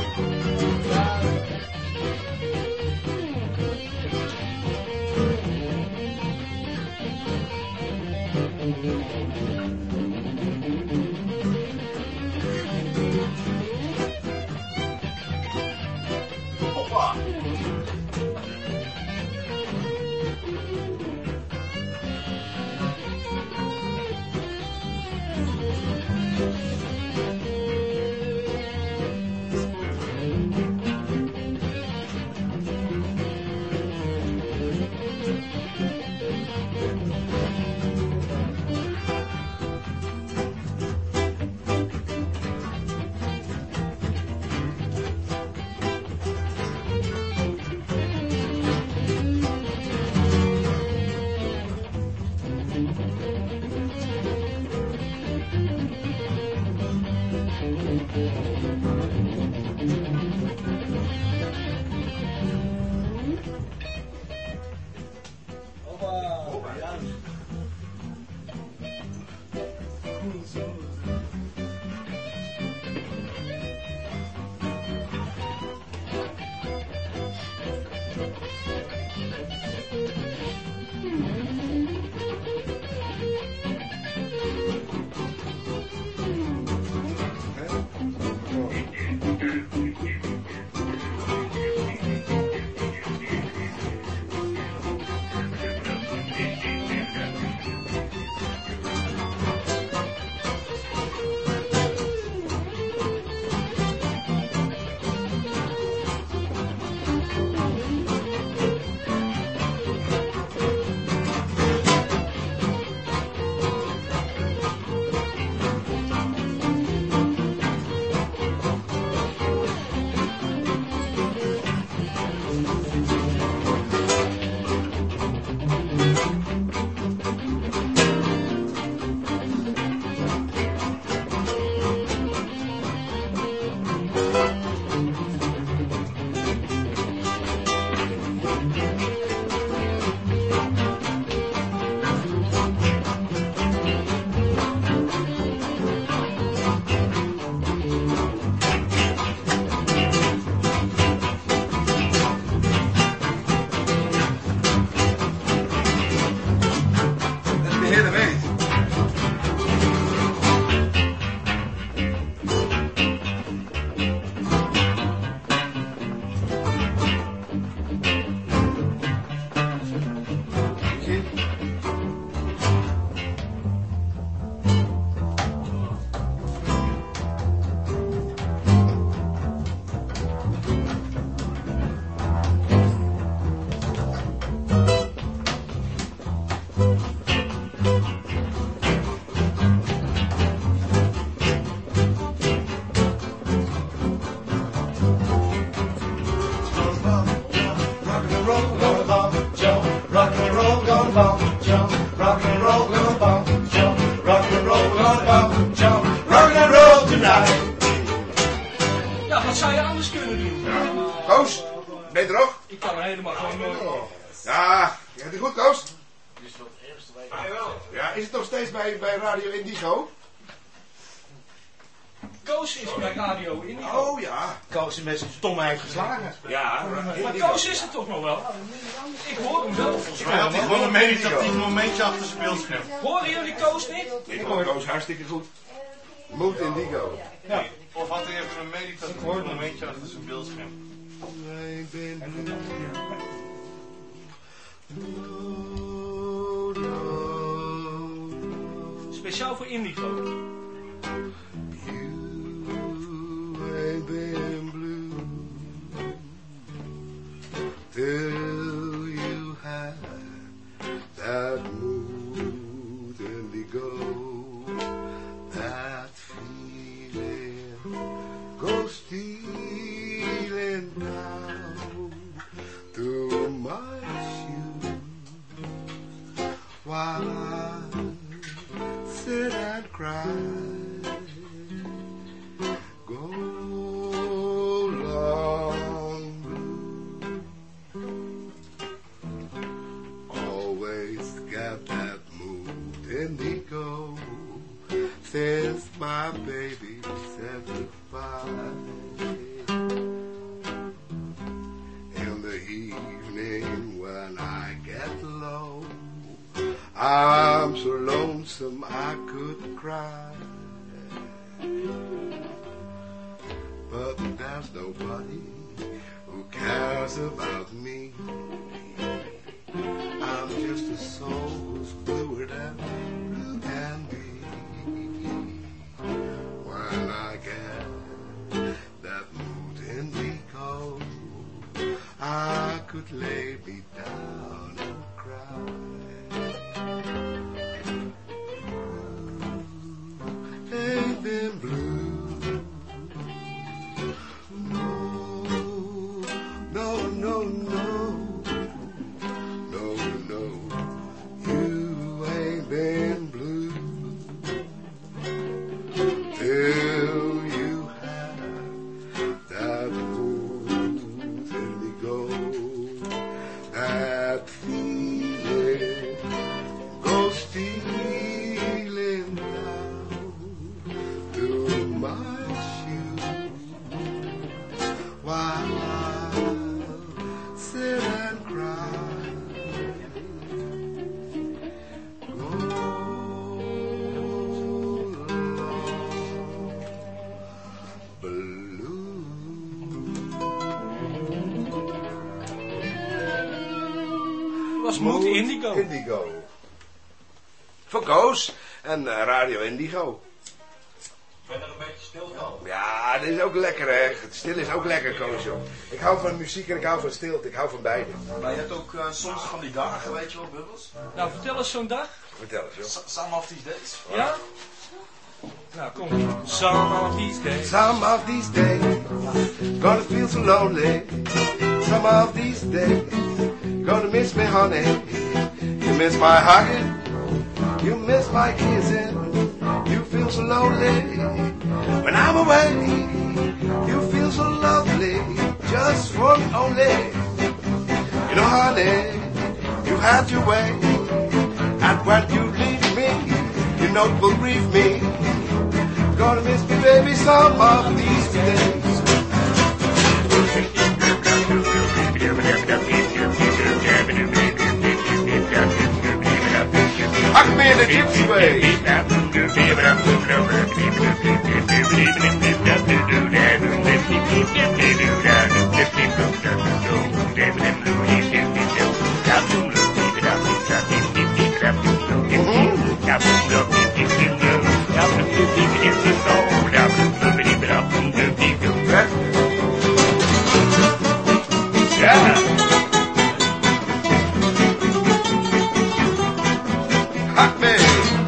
Ja, wat zou je anders kunnen doen? Koos, ben je er ook? Ik kan er helemaal gewoon nooit. Ja, je hebt het goed, Koos? Ja, is het nog steeds bij Radio Indigo? Koos is bij Radio Indigo. Oh ja. Koos is met zijn stomheid geslagen. Ja, maar Koos is het toch nog wel? Ik hoor hem wel. Volgens mij had hij gewoon een meditatief momentje achter zijn beeldscherm. Horen jullie Koos niet? Ik hoor Koos hartstikke goed. Mood Indigo. Ja. Of had hij even een meditatief momentje achter zijn beeldscherm. Speciaal voor Indigo. Ain't been blue till you had that mood indigo, that feeling goes stealing down to my shoes while I sit and cry. Indigo, since my baby said goodbye. In the evening when I get low, I'm so lonesome I could cry. But there's nobody who cares about me. I'm just a soul who's bluer than blue can be. When I get that mood indigo, I could lay me down and cry. Ain't been blue. No, no, no. You ain't been was Mood Indigo. Indigo. Van Koos en Radio Indigo. Ben er een beetje stil van? Ja, dit is ook lekker, hè. Stil is ook lekker, Koos, joh. Ik hou van muziek en ik hou van stilte. Ik hou van beide. Maar je hebt ook soms van die dagen, weet je wel, Bubbels? Nou, vertel eens zo'n dag. Vertel eens, joh. Some of these days. Ja? Nou, kom. Some of these days. Some of these days, gonna feel so lonely. Some of these days, gonna miss me, honey. You miss my hugging, you miss my kissing. You feel so lonely when I'm away. You feel so lovely just for me only. You know, honey, you have your way, and when you leave me, you know it will grieve me. Gonna miss me, baby, some of these days. Huck me in the gypsy way. Yeah. Huck me.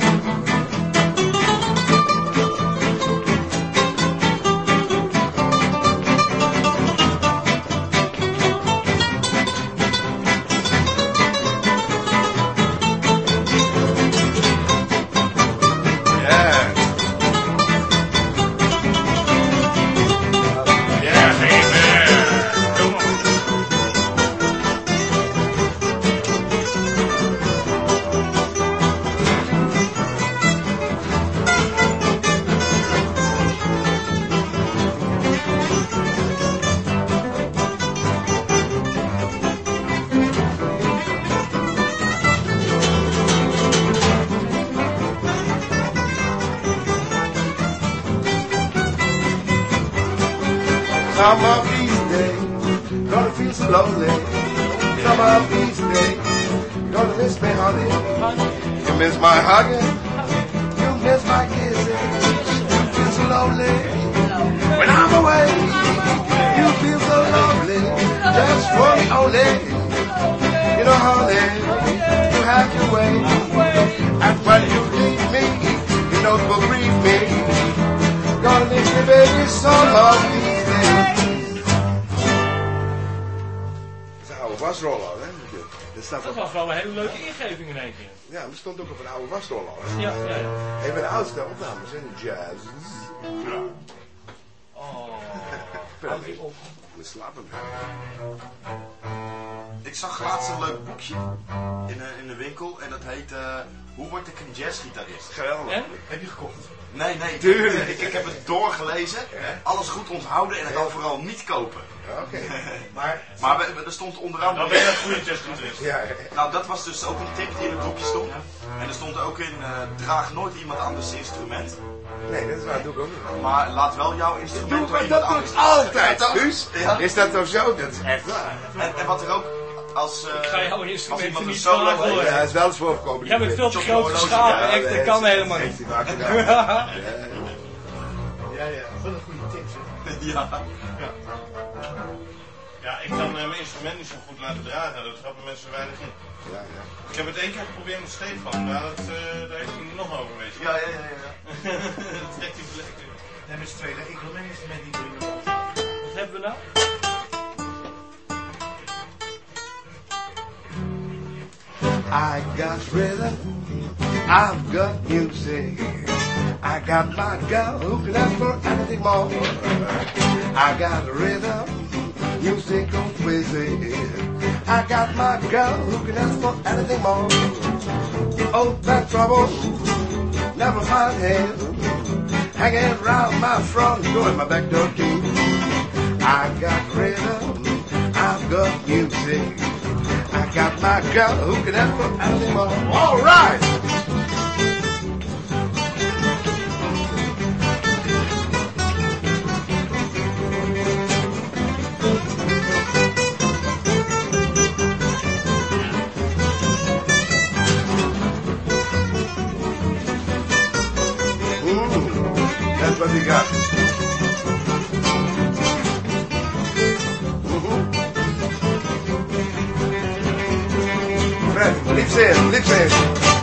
Some of these days, gonna feel so lonely. Some of these days, gonna miss me, honey. You miss my hugging, you miss my kissing. You feel so lonely when I'm away. You feel so lovely, just for me only. You know, honey, you have your way, and when you leave me, you know it will grieve me. Gonna miss me, baby, some of these days. Wasroller, hè? Dat was wel een hele leuke ingeving in één keer. Ja, er stond ook op een oude wasroller. Ja. Even de oudste opnames, hè? Jazz. Ja. Oh. We slapen. Ik zag laatst een leuk boekje in de winkel en dat heet Hoe word ik een jazzgitarist? Geweldig. En? Heb je gekocht? Nee, Tuurlijk. Ik heb het doorgelezen, alles goed onthouden en dan vooral niet kopen. Oké. Maar er stond onder andere... Dan ben je een goede jazzgitarist. Ja. Nou, dat was dus ook een tip die in het boekje stond. En er stond er ook in, draag nooit iemand anders instrument. Nee, dat is waar, dat doe ik ook niet. Maar laat wel jouw instrument door Maar iemand dat doe anders. ik altijd, Ja, Guus. ja. Is dat toch zo? Dat is echt waar. En wat er ook, als Ga jouw als instrumenten iemand een niet solo klaar heeft... hoor. Ja, dat is wel eens voorgekomen. Jij bent veel te groot voor schapen, echt, dat kan helemaal niet. Ja, Wat een goede tip, zeg. Ja. Ja, ik kan mijn instrument niet zo goed laten dragen. Dat trappen mensen weinig in. ja. Ik heb het één keer geprobeerd met Stefan, maar daar heeft hij nog over geweest. Ja. Dat trekt hij verlegd in. En met z'n tweeën, ik wil mijn instrument niet doen. Wat hebben we nou? I got rhythm, I've got music. I got my girl who can ask for anything more. I got rhythm, music go crazy. I got my girl who can ask for anything more. Oh, that trouble, never find him. Hanging around my front door and my back door too. I got rhythm, I've got music. I got my girl who can ask for anything more. All right. Fred, lief zeer, lief zeer.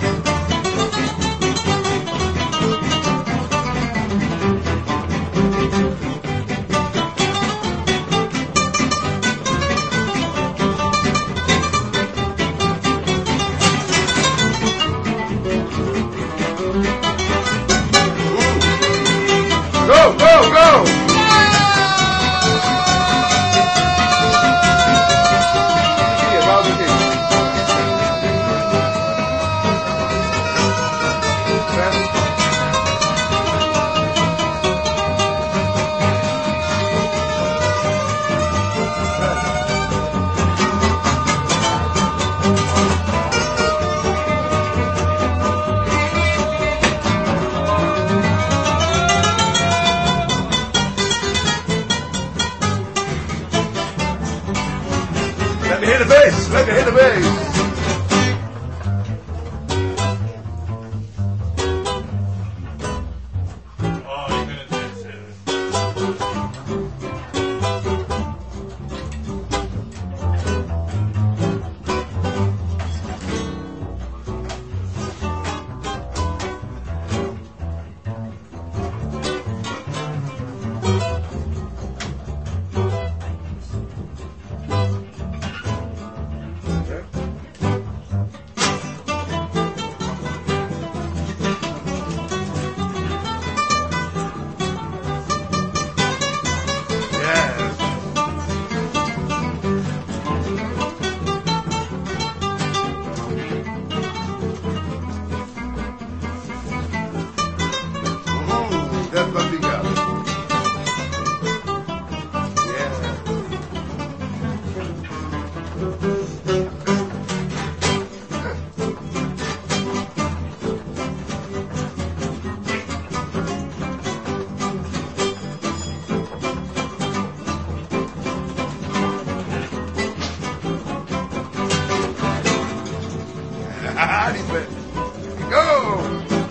Go, go, go! Hier, Wouter King. Let me hear the bass, let me hear the bass. Oh, ik vind het echt... That's what we got. Yeah. Die Fred. Go!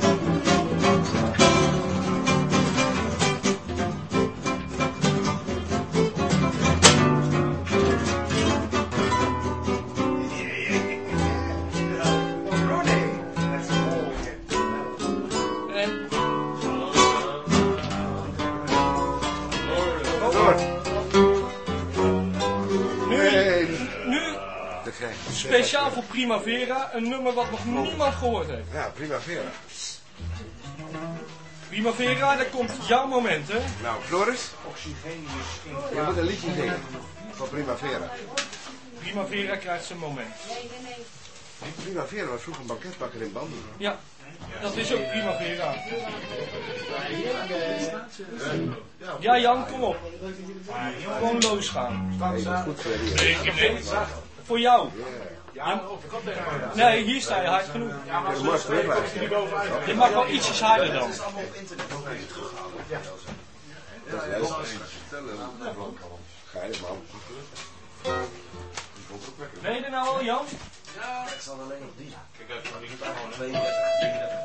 Speciaal voor Primavera, een nummer wat nog niemand gehoord heeft. Ja, Primavera. Primavera, daar komt jouw moment, hè? Nou, Floris? Je moet een liedje zingen van Primavera. Primavera krijgt zijn moment. Primavera was vroeger een banketbakker in Banden. Ja, dat is ook Primavera. Ja, Jan, kom op. Gewoon losgaan. Nee, dat is goed voor je. Voor jou. Nee, hier sta je hard genoeg. Je mag wel ietsjes harder dan. Geinig man. Ben je er nou al, Jan? Ja, ik zal alleen nog die. Kijk even naar die gewoon. 32, 34,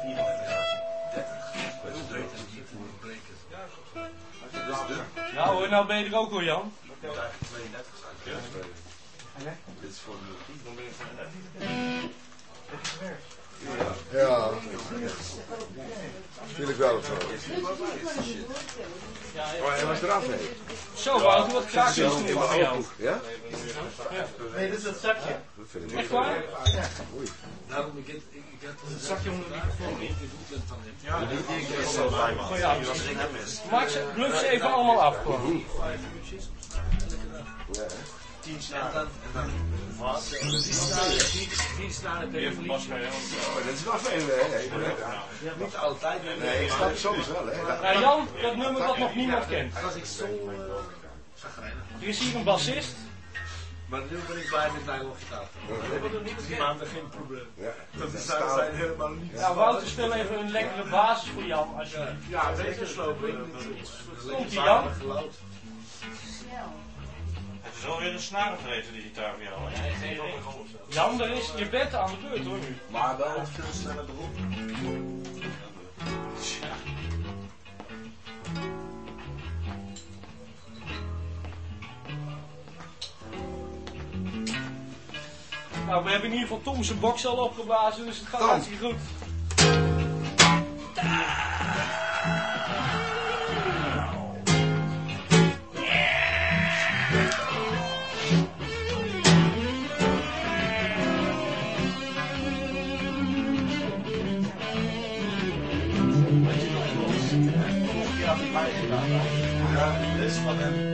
34, 30. Ja hoor, nou ben je er ook hoor, Jan. 32 zijn. Dit is voor de Ja. Natuurlijk wel of zo. Oh, hij was eraf, hè? Zo, Wouter, wat kraakt is nu van jou? Ja? Nee, dit is het zakje. Dat vind ik Echt waar? Ja. Oei. Daarom, ik heb Het zakje onder de microfoon. Ja, die is zo bij me. Oh ja. Die was ik net mis. Maak ze, bluff ze even allemaal af gewoon. 5 minuutjes. 10 snaren. En dan... 4 snaren per minuut. Oh, dat is wel veel, hè? Niet altijd. Nee, ik snap soms wel, hè? Nou Jan, dat nummer wat nog niemand kent. Was ik zo... Er is hier een bassist. Maar nu ben ik blij met mijn gitaar. Die maanden geen probleem. Dat is zijn helemaal niet. Ja, Wouter, speel even een lekkere basis voor Jan. Als je... Ja, een beetje slopen. Komt die Jan? Het is alweer een snaren vreten, die gitaar van jou. Hè? Jan, je bent aan de beurt hoor nu. Maar wel veel sneller erop. Nou, we hebben in ieder geval Tom zijn box al opgeblazen, dus het gaat hartstikke goed. Ja, dat is van hem.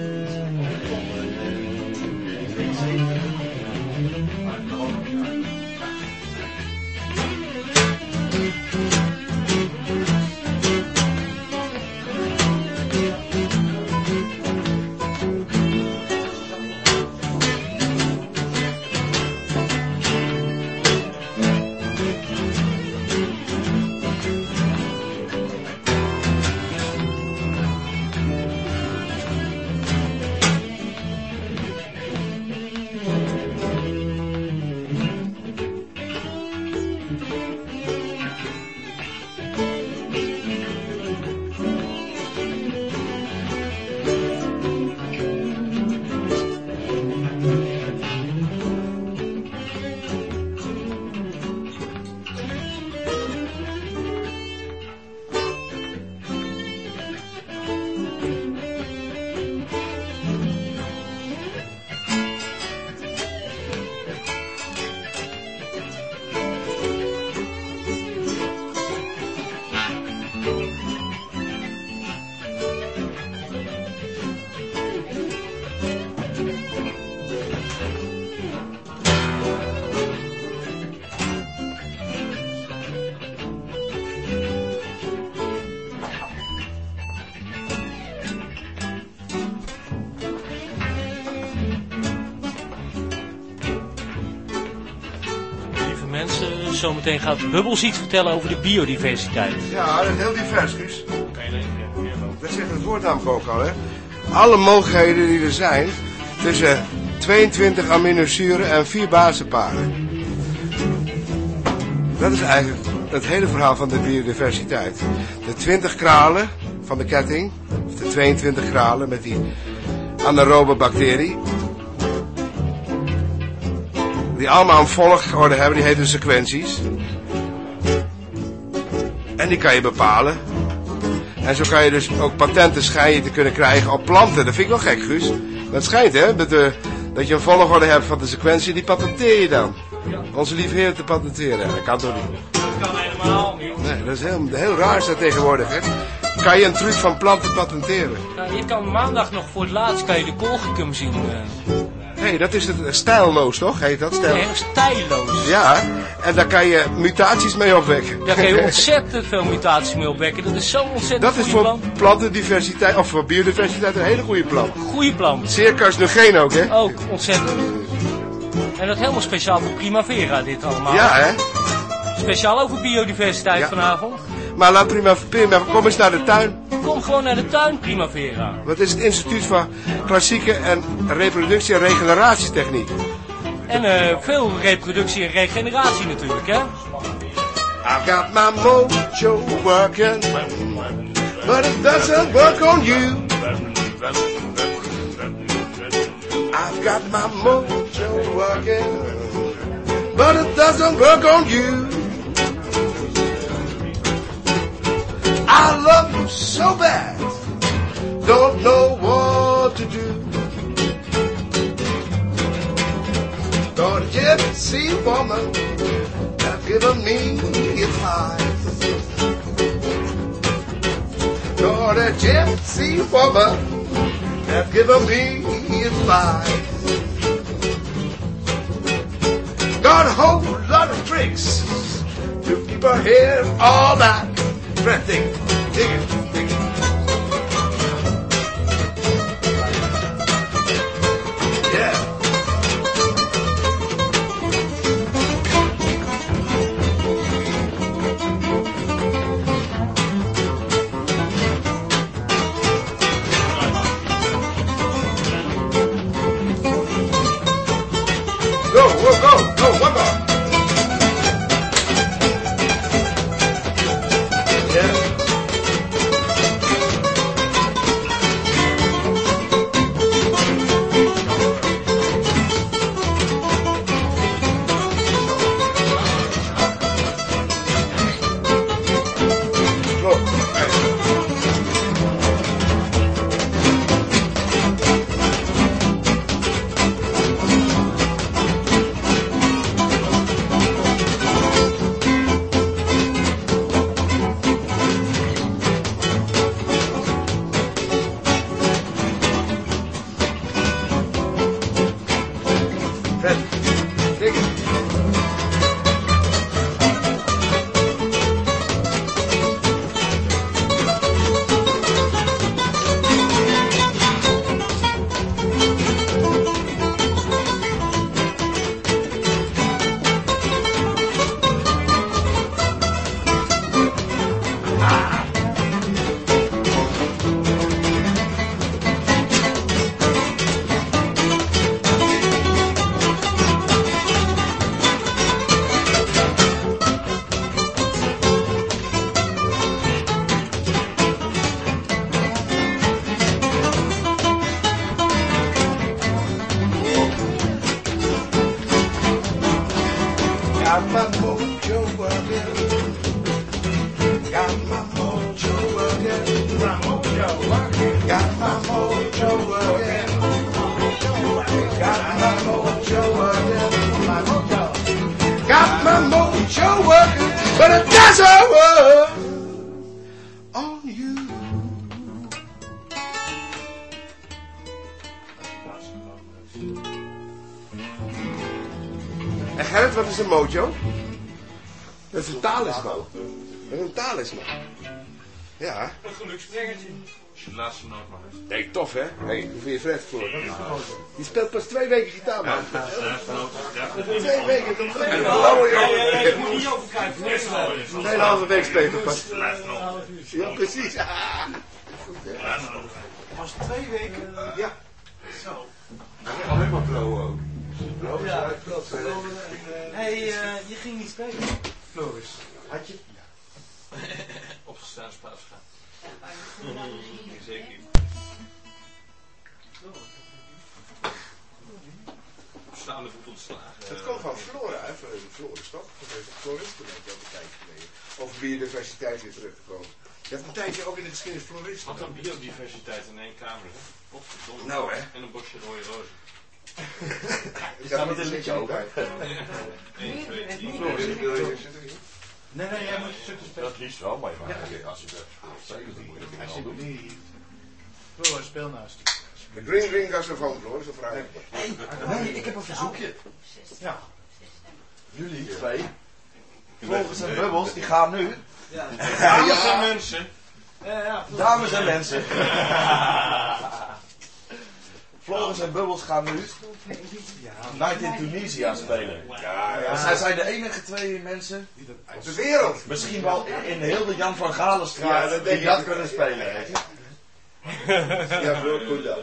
Ik weet zeker. Maar ik geloof niet aan. Zometeen gaat Bubbles iets vertellen over de biodiversiteit. Ja, dat is heel divers, Guus. Dat zegt het woord namelijk ook al, hè. Alle mogelijkheden die er zijn tussen 22 aminozuren en 4 basenparen. Dat is eigenlijk het hele verhaal van de biodiversiteit. De 20 kralen van de ketting, of de 22 kralen met die anaerobe bacterie. Die allemaal een volgorde hebben, die heten sequenties. En die kan je bepalen. En zo kan je dus ook patenten schijnen te kunnen krijgen op planten. Dat vind ik wel gek, Guus. Dat schijnt, hè, dat je een volgorde hebt van de sequentie, die patenteer je dan. Onze lieve heer te patenteren. Dat kan toch niet? Dat kan helemaal niet. Nee, dat is heel raar is dat tegenwoordig, hè. Kan je een truc van planten patenteren? Nou, je kan maandag nog voor het laatst kan je de colgicum zien. Hé, dat is het stijlloos, toch? Heet dat? Nee, stijlloos. Ja, en daar kan je mutaties mee opwekken. Daar kan je ontzettend veel mutaties mee opwekken. Dat is zo ontzettend Dat is voor plantendiversiteit, of voor biodiversiteit een hele goede plant. Goeie plant. Zeer carcinogeen ook, hè? Ook, ontzettend. En dat helemaal speciaal voor Primavera, dit allemaal. Ja, hè? Speciaal over biodiversiteit vanavond. Maar laat Primavera, kom eens naar de tuin. Kom gewoon naar de tuin, Primavera. Wat is het instituut van klassieke en reproductie- en regeneratietechniek? En veel reproductie en regeneratie natuurlijk, hè? I've got my mojo working, but it doesn't work on you. I've got my mojo working, but it doesn't work on you. I love you so bad, don't know what to do. Got a gypsy woman that's given me advice. Got a gypsy woman that's given me advice. Got a whole lot of tricks to keep her hair all night. Fred, dig it, dig it, dig it. Yeah. Go, one more. Yeah. sour on you. En Gerrit, wat is een mojo? Dat is een talisman. Dat is een talisman. Ja. Een geluksbrengertje. Als je de laatste noot mag eens. Nee, tof hè? Hey, hoe vind je Fred voor? Die speelt pas 2 weken gitaar, man. 2 weken, dat is een blauwe jongen. Ik moet niet overkijken. 2,5 week speelt hij pas. Ja, precies. Pas 2 weken? Ja. Zo. Alleen maar pro ook. Ja, klopt. Hey, je ging niet spelen. Floris, had je? Opgestaan spaas gaan. Zeker niet. Staande voet ontslagen. Het komt van Flora, hè? Floris toch? Dat heeft Floris toen ook een tijdje geleden. Over biodiversiteit weer teruggekomen. Je hebt een tijdje ook in de geschiedenis Floris. Wat een biodiversiteit in 1 kamer, hè? Potverdomme. Nou, hè? En een bosje rode rozen. Is dat met een liedje ook? 1, 2, 3. Nee, jij moet een stukje spelen. Dat liefst wel, maar je mag als je dat zeker niet moet je wel doen. Floris, speel naast. De Green Gastrofoon, Floris, of vraag ik. Nee, ik heb een verzoekje. Ja. Jullie 2. Vlogers en Bubbels, die gaan nu. Ja. Dames en mensen. Dames en mensen. Vlogers en Bubbels gaan nu Night in Tunisia spelen. Ja. Zij zijn de enige 2 mensen Uit de wereld. misschien wel in heel de Jan van Galenstraat die dat kunnen spelen. Ja, bro, goed dan.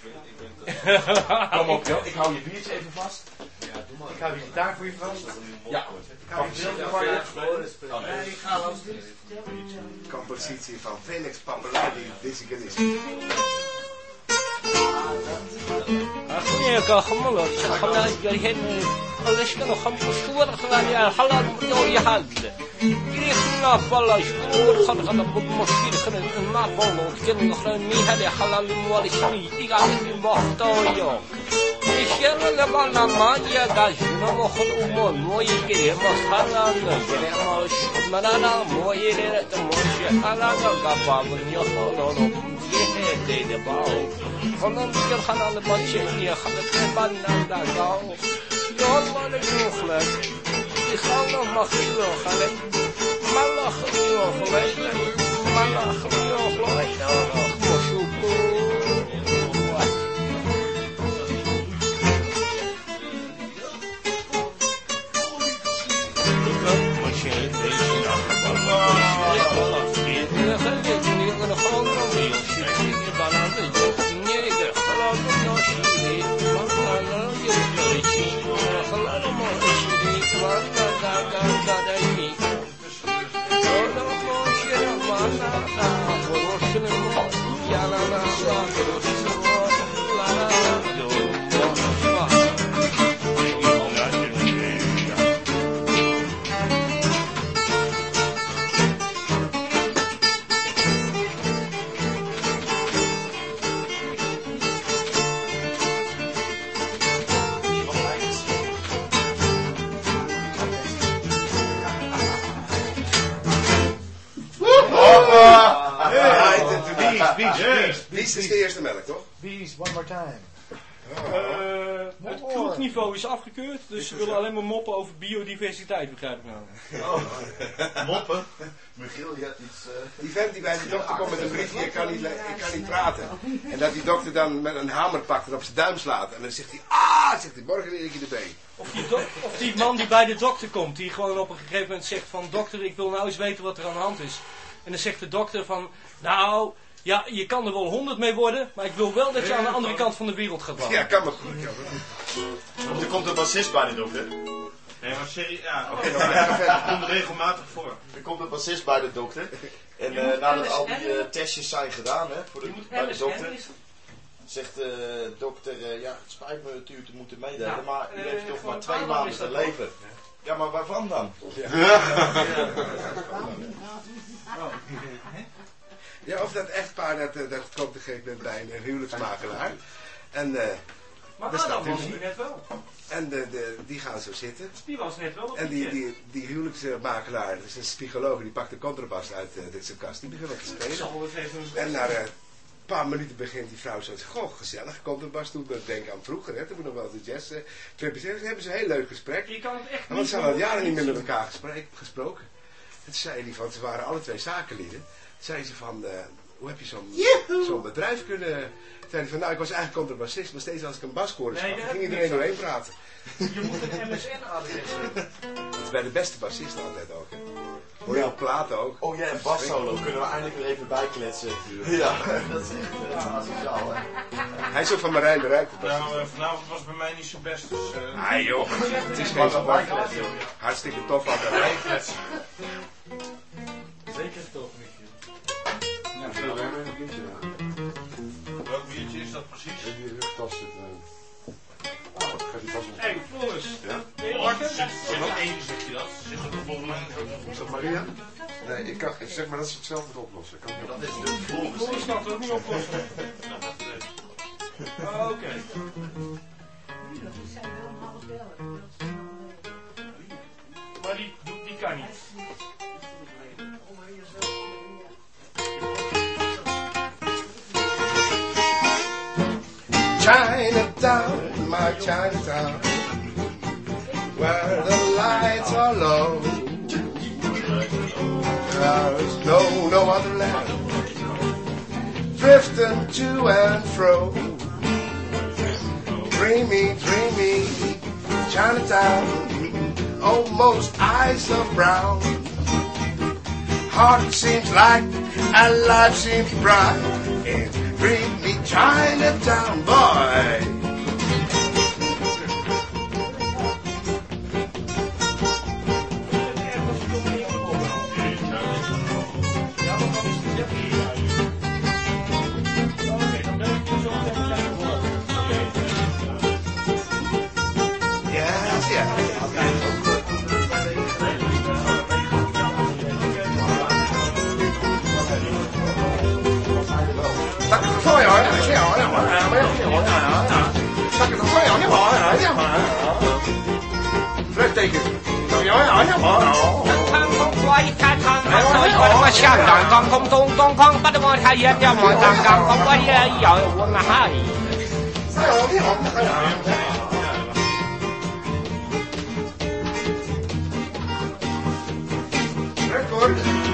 Kom op, joh. Ik hou je biertje even vast. Ik hou die gitaar voor je vast. Ja. Ik hou je beeld voor je. Nee, ik ga langs. Compositie van Felix Papeladi, deze kennis. أخويا كخملة خلا جريهن خلاش كانوا خمس شهور خلا خلا نوري حد يخلنا بالله شهور خلا خلا مشكلة خلا ما بالله كان خلا ميها لي خلا الموالي شمي يقعد في بحطايا يشيل لبنا ما يجاجنا مخل أمور مو يجري مسخرة نجري مش منانا مو يجري مش خلا قباب يخلنا يهدي لباو خلنا نجر خلا الماتشية خلا تبنا دعاو يلا نجوخلك يخلنا مخلو خلا ملا خلو خلا ملا خلو خلا وشوفوا Bies is de eerste melk, toch? Bees, one more time. Het kroegniveau is afgekeurd, dus ze willen alleen maar moppen over biodiversiteit, begrijp ik nou. Moppen? Michiel, je hebt iets... Die vent die bij de dokter komt met een briefje, ik kan niet praten. En dat die dokter dan met een hamer pakt en op zijn duim slaat. En dan zegt hij, zegt hij, morgen leer ik je de been. Of die man die bij de dokter komt, die gewoon op een gegeven moment zegt van, dokter, ik wil nou eens weten wat er aan de hand is. En dan zegt de dokter van, nou... Ja, je kan er wel 100 mee worden, maar ik wil wel dat je aan de andere kant van de wereld gaat wonen. Ja, kan maar goed. Er komt een bassist bij de dokter. Nee, maar serie, ja, oké, dat komt regelmatig voor. Er komt een bassist bij de dokter. En nadat al die testjes zijn gedaan bij de dokter, zegt de dokter, ja, het spijt me dat u te moeten meedelen, maar u heeft toch maar 2 maanden te leven. Ja, maar waarvan dan? Ja, of dat echtpaar dat koopt op een gegeven moment bij een huwelijksmakelaar. En Maar dat Adam snapt was u er niet. net wel. En die gaan zo zitten. Die was net wel op En weekend. die huwelijksmakelaar, dat is een psycholoog, die pakt de contrabas uit zijn kast. Die begint wat te spelen. Zal het even En na een paar minuten begint die vrouw zo te zeggen, goh, gezellig, contrabas toen. Dat denk ik aan vroeger, hè, toen we nog wel de jazz tripjes hebben ze een heel leuk gesprek. Je kan het echt Want niet ze hadden al doen. jaren niet meer met elkaar gesproken. En toen zei die van, ze waren alle twee zakenlieden. Zei ze van, hoe heb je zo'n bedrijf kunnen... Zei hij van, nou, ik was eigenlijk contrabassist, maar steeds als ik een baskoor zag, ging iedereen doorheen praten. Je moet een MSN-adres hebben. Dat is bij de beste bassisten altijd ook, hè. Hoor je op platen ook. Oh ja, een bassolo. Kunnen we eindelijk weer even bijkletsen. Ja, dat is echt asociaal, hè. Hij is ook van Marijn de Rijk. Nou, vanavond was bij mij niet zo best, dus... Ah joh, het is geen sport. Hartstikke tof aan de bijkletsen. Zeker toch, Michiel. Ja, veel hebben we nog niet gedaan. Welk biertje is dat precies? In die rugtas zit... gaat die vast nog... Hé, Floris. Ja? Ben je wakker? Zit er één, zeg je dat? Zit er volgens mij Is dat Maria? Nee, ik kan, zeg maar dat ze het zelf moet oplossen. Ik kan niet Dat is de Floris. Floris kan het ook niet oplossen. Nou, dat is het. Oké. Maar die kan niet. Chinatown, my Chinatown, where the lights are low. There's no other land, drifting to and fro. Dreamy, dreamy, Chinatown, almost eyes of brown. Heart seems light and life seems bright in dreamy Chinatown, boy. Yes, yes. Vreugdteken. ทั้งคงไว้การทางมันเลยคนมาช่างดังกองคงตรงตรงคงปัดมอไทยยันยามดังดังคงไว้ใหญ่วังหาย Record.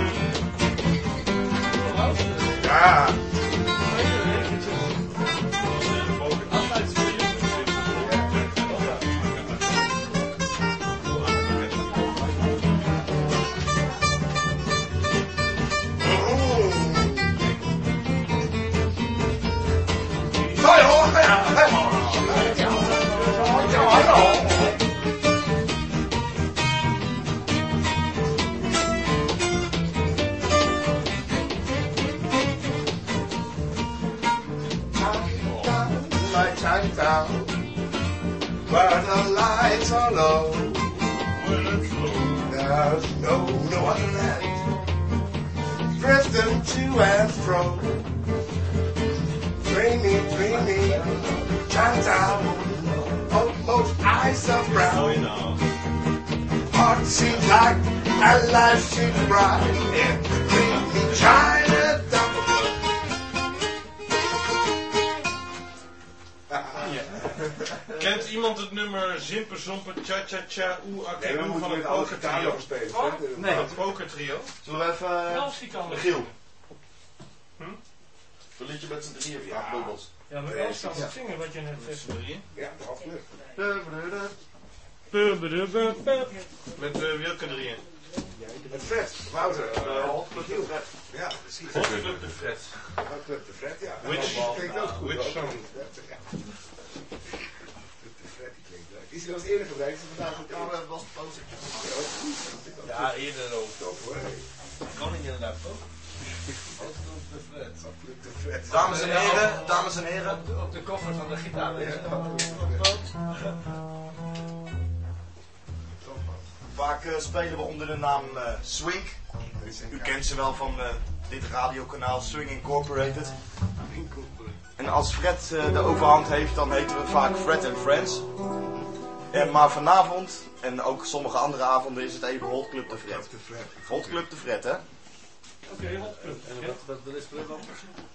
Ja. Chinatown, where the lights are low. There's no other land, drifting to and fro. Dreamy, dreamy, Chinatown, almost eyes of brown. Heart seems light and life seems bright in dreamy Chinatown. Kent iemand het nummer Zimpe Zompe Cha Cha Cha Oe Ake Oe van het pokertrio? Nee. Het pokertrio. Zullen we even... Michiel. Een liedje met z'n drieën vragen, bubbels. Ja, maar Els kan het zingen wat je net zegt. Ja, aflucht. Met welke drieën? Met Fred, Wouter, Michiel. Ja, precies. Hotclub de Fred. Hotclub de Fred, ja. Which song? Is hij wel eens eerder gebruikt? Vandaag ook dat was het Ja, eerder ook. Tof hoor. Kan ik inderdaad ook. Dames en heren. Op de koffer van de gitaar. Vaak spelen we onder de naam Swing. U kent ze wel van dit radiokanaal Swing Incorporated. En als Fred de overhand heeft, dan heten we vaak Fred and Friends. Maar vanavond, en ook sommige andere avonden, is het even Hot Club de Fred. Hot Club de Fred, hè? Oké, Hot Club. En wat is er dan?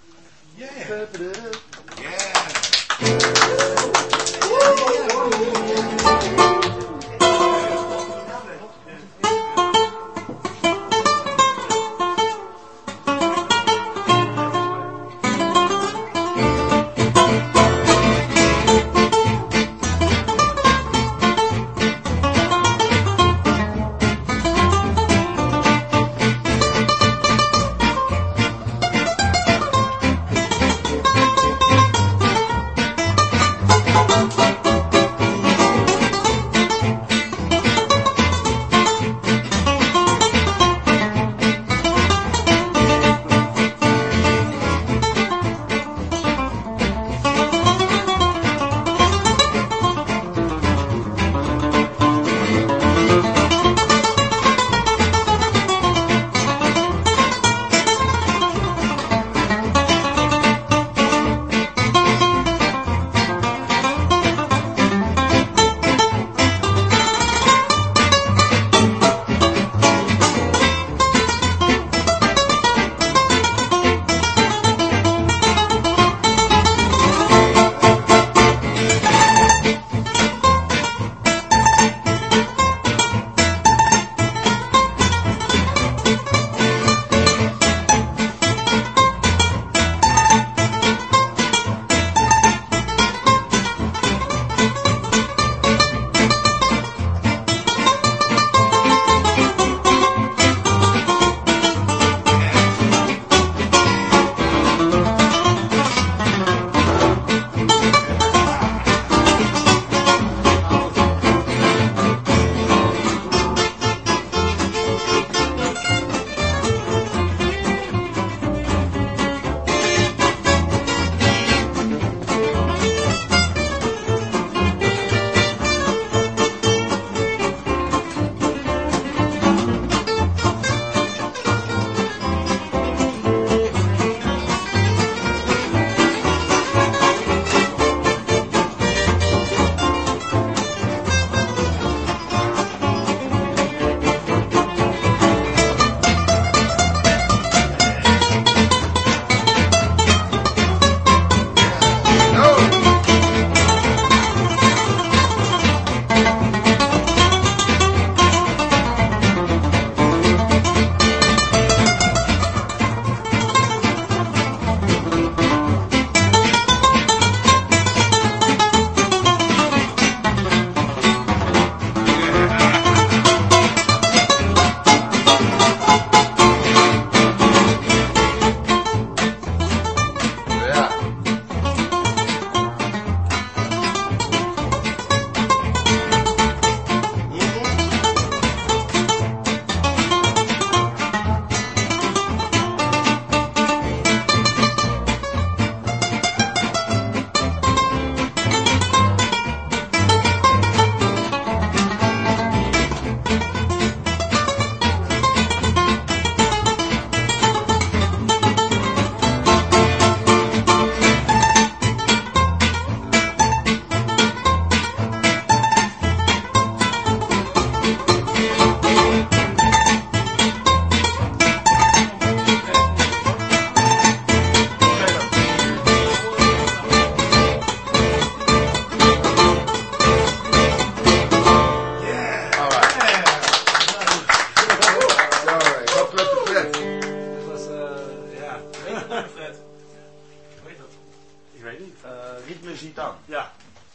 ritme ziet aan. Ja.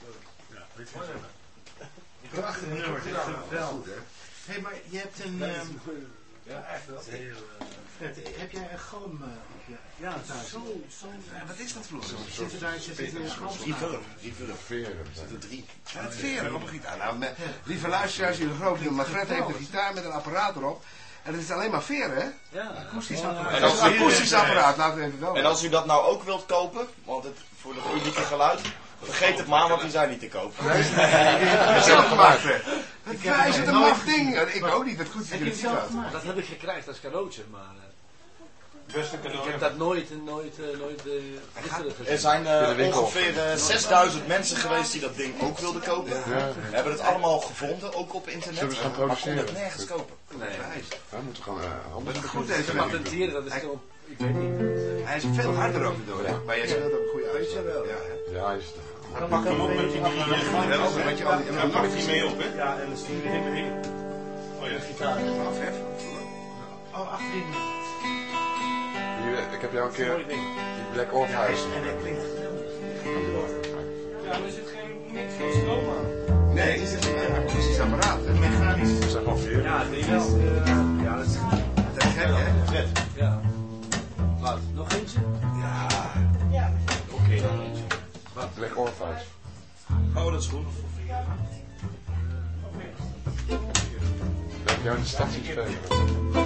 Prachtig nummer, dit is geweldig. Hé, maar je hebt een... ja, echt wel. Fred, heb jij een galm op je thuis? Wat is dat voor Zitten daar een galm? Veren. Er zitten 3. Ja, het veren op een gitaar. Nou, lieve luisteraars, jullie geloof niet, maar Fred heeft een gitaar met een apparaat erop. En het is alleen maar veren, hè? Ja, akoestisch apparaat. En als een akoestisch apparaat, laten we even wel. En als u dat nou ook wilt kopen, want het voor het unieke geluid, vergeet het maar, want die zijn niet te kopen. Nee, zelf gemaakt. Wij is het een maf ding. Ik ook niet, het goed dat heb ik gekregen als cadeautje, maar... beste cadeau. Ik heb dat nooit Er zijn ongeveer 6000 mensen geweest die dat ding ook wilden kopen. Ja. We hebben het allemaal gevonden, ook op internet. Zullen we gaan maar kon produceren? het nergens kopen. Nee. We moeten gewoon Dat is goed Te deze patenteren, dat is toch... Ik weet niet. Hij is veel harder ook door, hè? Maar jij speelt ook een goede uitslag. Ja, hij is... Dan pak hem op met die... Ja, dat is een beetje al die... Daar pak ik die mee op, hè? Ja, en dan zie je er helemaal in. Oh ja, Gitaar. Afhef. Oh, achterin. Ik heb jou een keer die Black Orpheus. En hij klinkt geweldig. Ja, maar er zit geen stroom aan. Nee, het is een akoestisch apparaat. Een mechanisch. Dat zijn gewoon 4. Ja, die wel. Ja, dat is... Dat is gek, hè? Vet. Ja. Wat? Nog eentje? Ja. Oké, nog eentje. Wat? Black Orpheus. Oh, dat is goed. Dat heb jou in de stad zien spelen.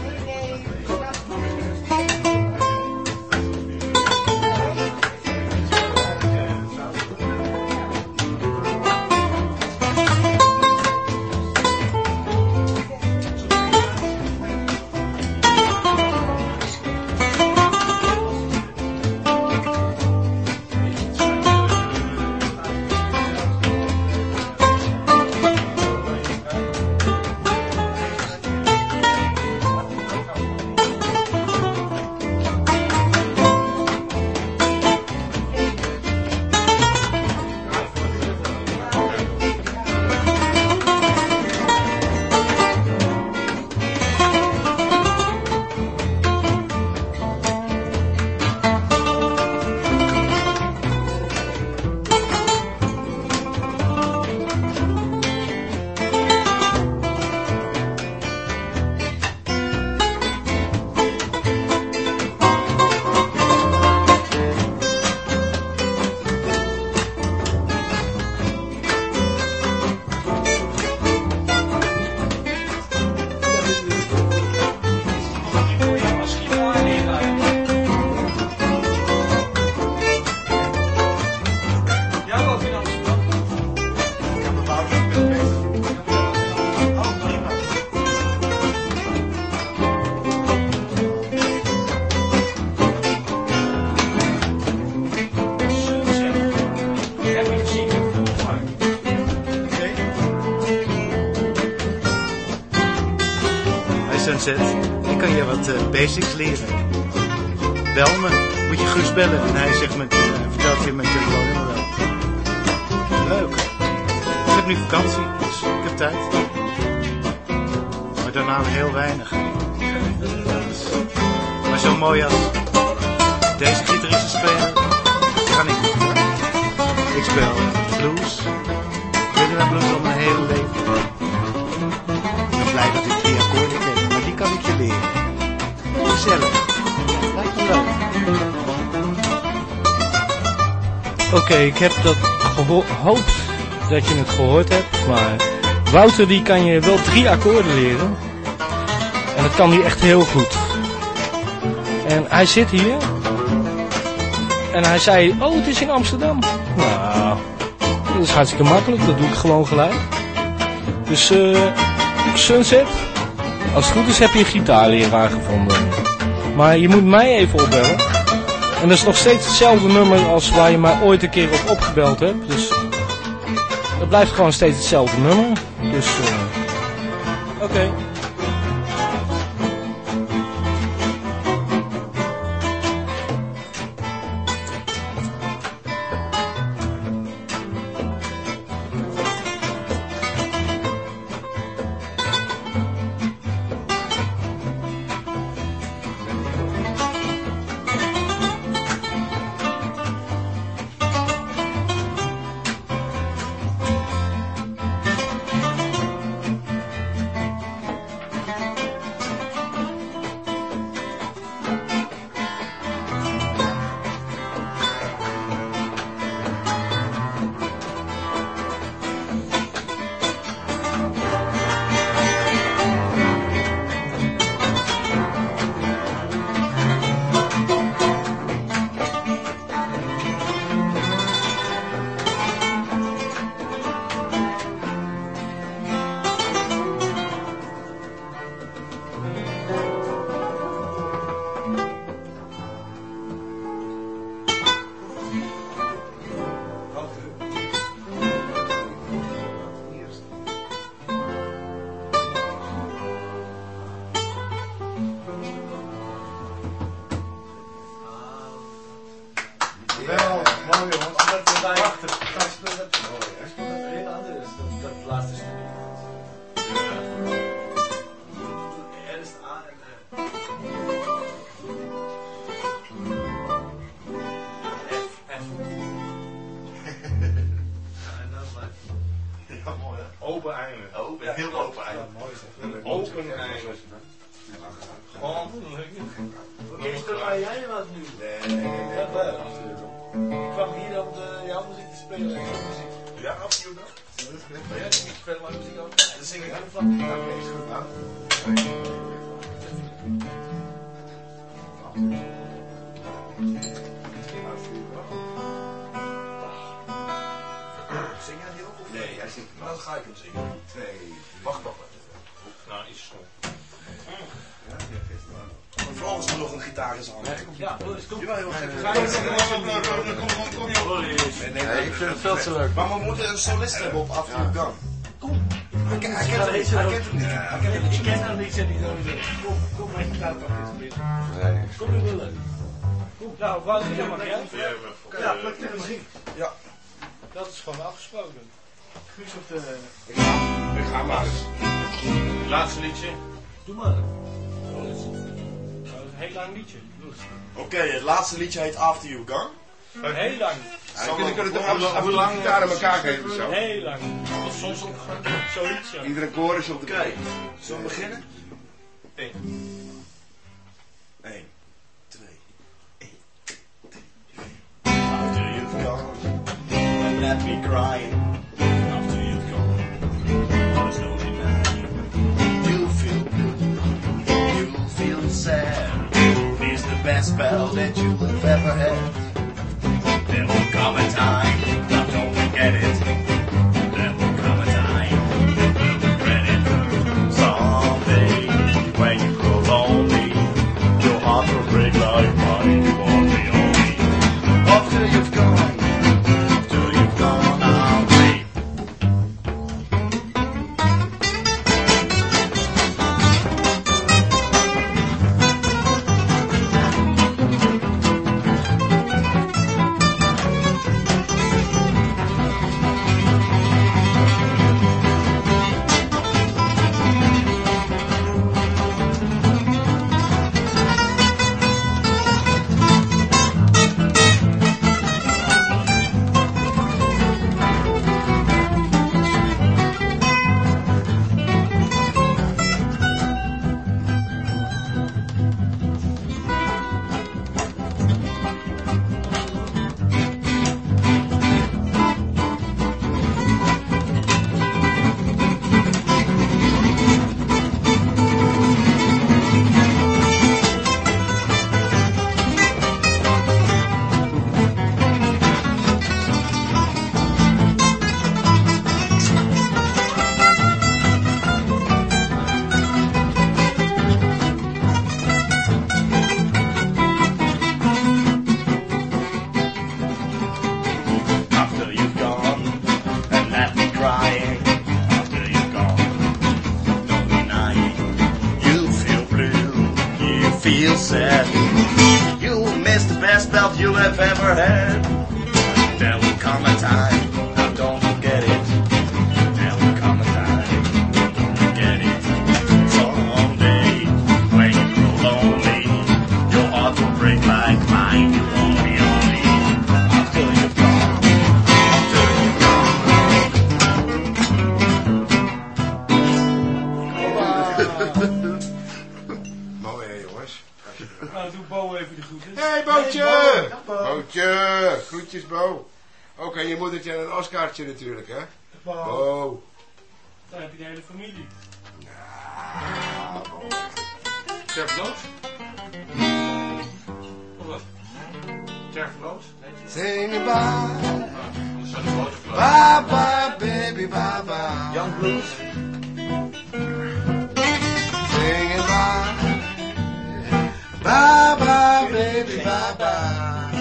Ik kan je wat basics leren. Bel me, moet je Guus bellen. En hij zegt vertelt je met telefoon wel. Leuk. Ik heb nu vakantie, dus ik heb tijd. Maar daarna heel weinig. Maar zo mooi als deze gitaristen spelen, kan ik niet. Ik speel blues. Ik ben blues al mijn hele leven. Ik ben blij dat ik 3 akkoorden ken, maar die kan ik je leren. Gezellig. Lijkt me leuk. Oké, ik heb dat gehoopt dat je het gehoord hebt, maar Wouter die kan je wel 3 akkoorden leren. En dat kan hij echt heel goed. En hij zit hier. En hij zei, oh het is in Amsterdam. Nou, dat is hartstikke makkelijk, dat doe ik gewoon gelijk. Dus Sunset, als het goed is heb je een gitaarleraar gevonden. Maar je moet mij even opbellen. En dat is nog steeds hetzelfde nummer als waar je mij ooit een keer op opgebeld hebt. Dus het blijft gewoon steeds hetzelfde nummer. Dus oké. hij speelt dat een hele andere, dat laatste stuk. Er is A en F. En dan maar. Ja, mooi hè. Open einde. Open, heel open einde. Ja, mooi zeg. Open einde. Gewoon leuk. Speel jij wat nu? Nee. Ik kwam hier om jouw muziek te spelen en jouw muziek. Ja, absoluut dan. Maar jij niet spelen mijn muziek ook? Dan zing ik even van. Ja, oké, is goed nou. Zing jij die ook? Nee, jij zingt. Nou, dan ga ik hem zingen. 2. Wacht nog even. Nou, iets stom. Ja, die heeft het wel. Vooral als er nog een gitaar is aan. Ja, kom. Jawel, heel gek. Kom je. Nee, ik vind het veel te leuk. Maar we moeten een solist hebben op After You've Gone. Kom. Hij kent hem niet. Ik ken hem niet, zeg ik sowieso. Kom maar, gitaar pakken. Nee. Kom je willen. Kom, nou, wat is jammer, hè? Ja, pluk de muziek. Ja. Dat is gewoon afgesproken. Guus op de... Ik ga maar eens. Laatste liedje. Doe maar. Dat is een heel lang liedje. Oké, het laatste liedje heet After You've Gone. Heel lang. We kunnen toch af en lang gitaar aan elkaar geven zo. Heel lang. Tot zonsopgang. Zoiets, ja. Iedere koor is op de Oké, zullen we beginnen? 1. 1, 2, 1, 2, 3. After you've gone, and let me crying. After you've gone, there's no denying. You'll feel blue, you'll feel sad. It's the best spell that you have ever had. There will come a time, now don't forget it. There will come a time, you'll regret it. Someday, when you grow lonely, your heart will break like mine. You won't be only. After you've gone, I'll wait. feel sad. You'll miss the best belt you'll have ever had. There will come a time, now don't forget it. There will come a time, don't forget it. Someday, when you grow lonely, your heart will break like mine. You won't be only until you're gone, until you're gone. Mooi hè jongens. Nou, doe Bo even de groeten. Hey Bootje! Hey, Bo. Bootje! Groetjes Bo. Ook aan je moedertje en een Oscartje natuurlijk hè. Bo. Bo. Dan heb je de hele familie. Ja, Bo. Terfloos? Of wat? Terfloos? Sing bye. Dat zou de botervloos. Bye bye baby bye bye. Young Blues. Singing bye. Bye bye baby bye bye.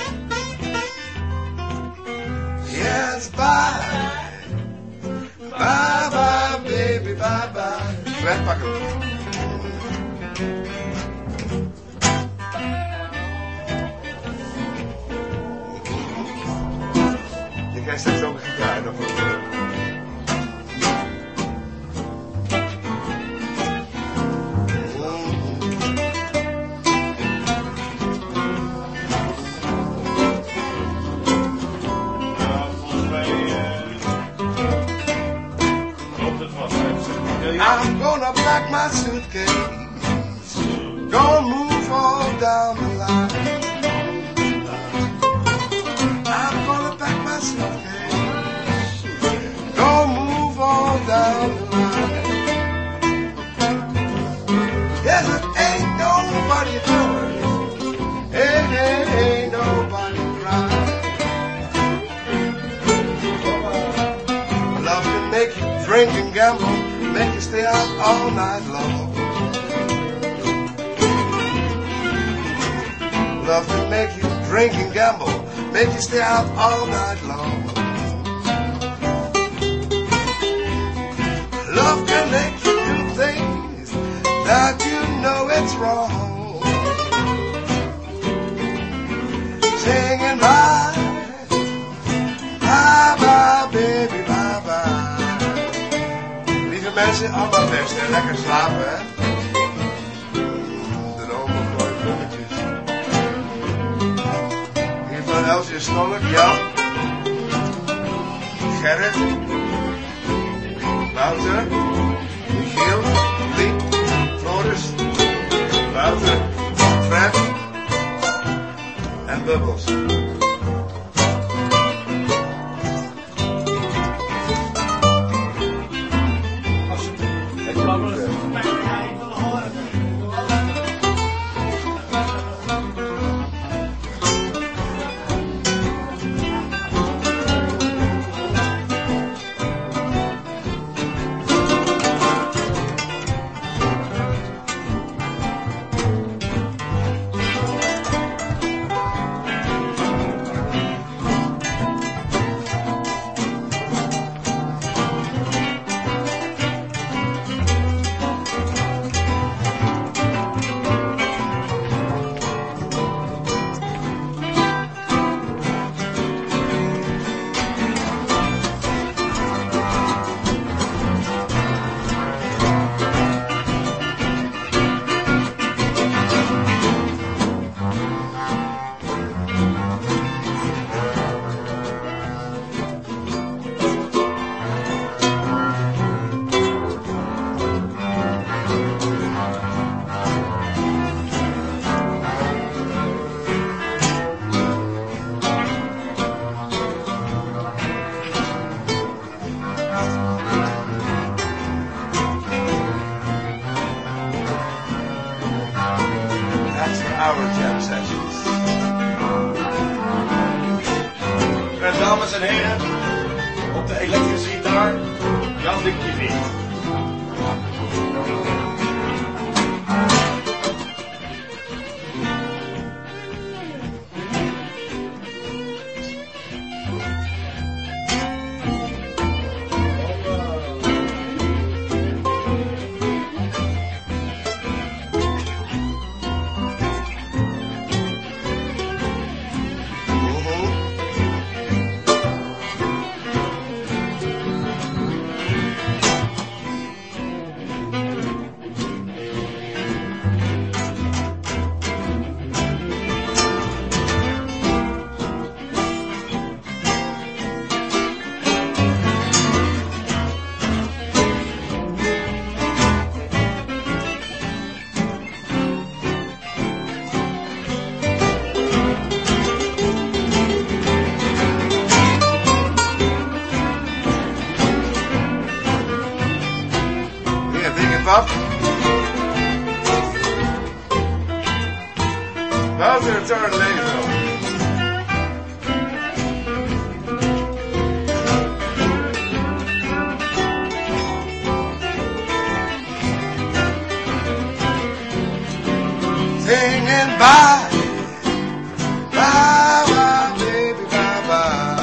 Yes bye. Bye bye baby bye bye. Fred, pak hem. Je krijgt krijgt straks ook een gitaar nog voor. I'm gonna pack my suitcase, gonna move on down the line. I'm gonna pack my suitcase, gonna move on down the line. Yes, it ain't nobody hurt, ain't nobody crying. Love can make you drink and gamble, make you stay out all night long. Love can make you drink and gamble, make you stay out all night long. Love can make you do things that you know it's wrong. Singing bye, bye bye baby, bye bye. Mensen, allemaal best, hè? Lekker slapen, hè? De allemaal mooie bloemetjes. Hier van Elsje Stolk, Jan, Gerrit, Wouter, Michiel, Liep, Floris, Wouter, Fred en Bubbles. Dames en heren, op de elektrische gitaar, Jan Dinkje. Wouter, turn laser. Singing bye, bye, bye, baby, bye, bye.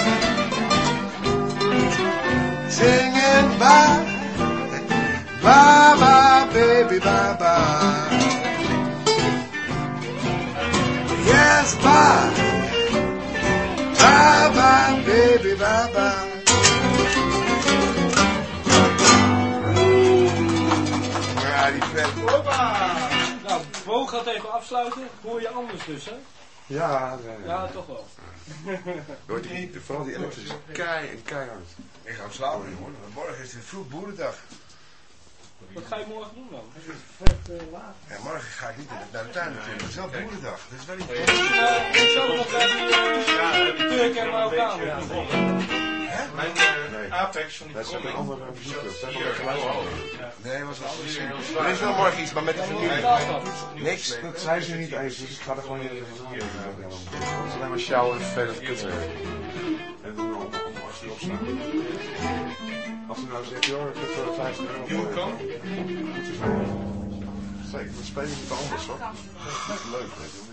Singing bye, bye, bye, baby, bye, bye. Yes, bye, bye, bye, baby, bye, ga het even afsluiten. Hoor je anders dus, hè? Ja, Ja, toch wel. Vooral die elektrische keihard. Ik ga slapen, jongen. Morgen is het vroeg boerendag. Wat ga je morgen doen dan? Ja, morgen ga ik niet naar de tuin natuurlijk. Het is wel boerendag. Dat is wel niet... Ik zal nog even Turk en Marokkaan. Mijn Apex van die dat is een andere bezoekers. Dat is hier. Nee, was een andere zin. Er is wel morgen iets, maar met de familie. Niks, dat zijn ze niet eens. Dus ik ga er gewoon in. Het is alleen maar sjouw en vervelend kutten. En doen we allemaal als die opstaan. Als ze nou zegt, joh, ik heb 50 euro voor je. Zeker, we spelen niet anders hoor. Dat is leuk, weet je.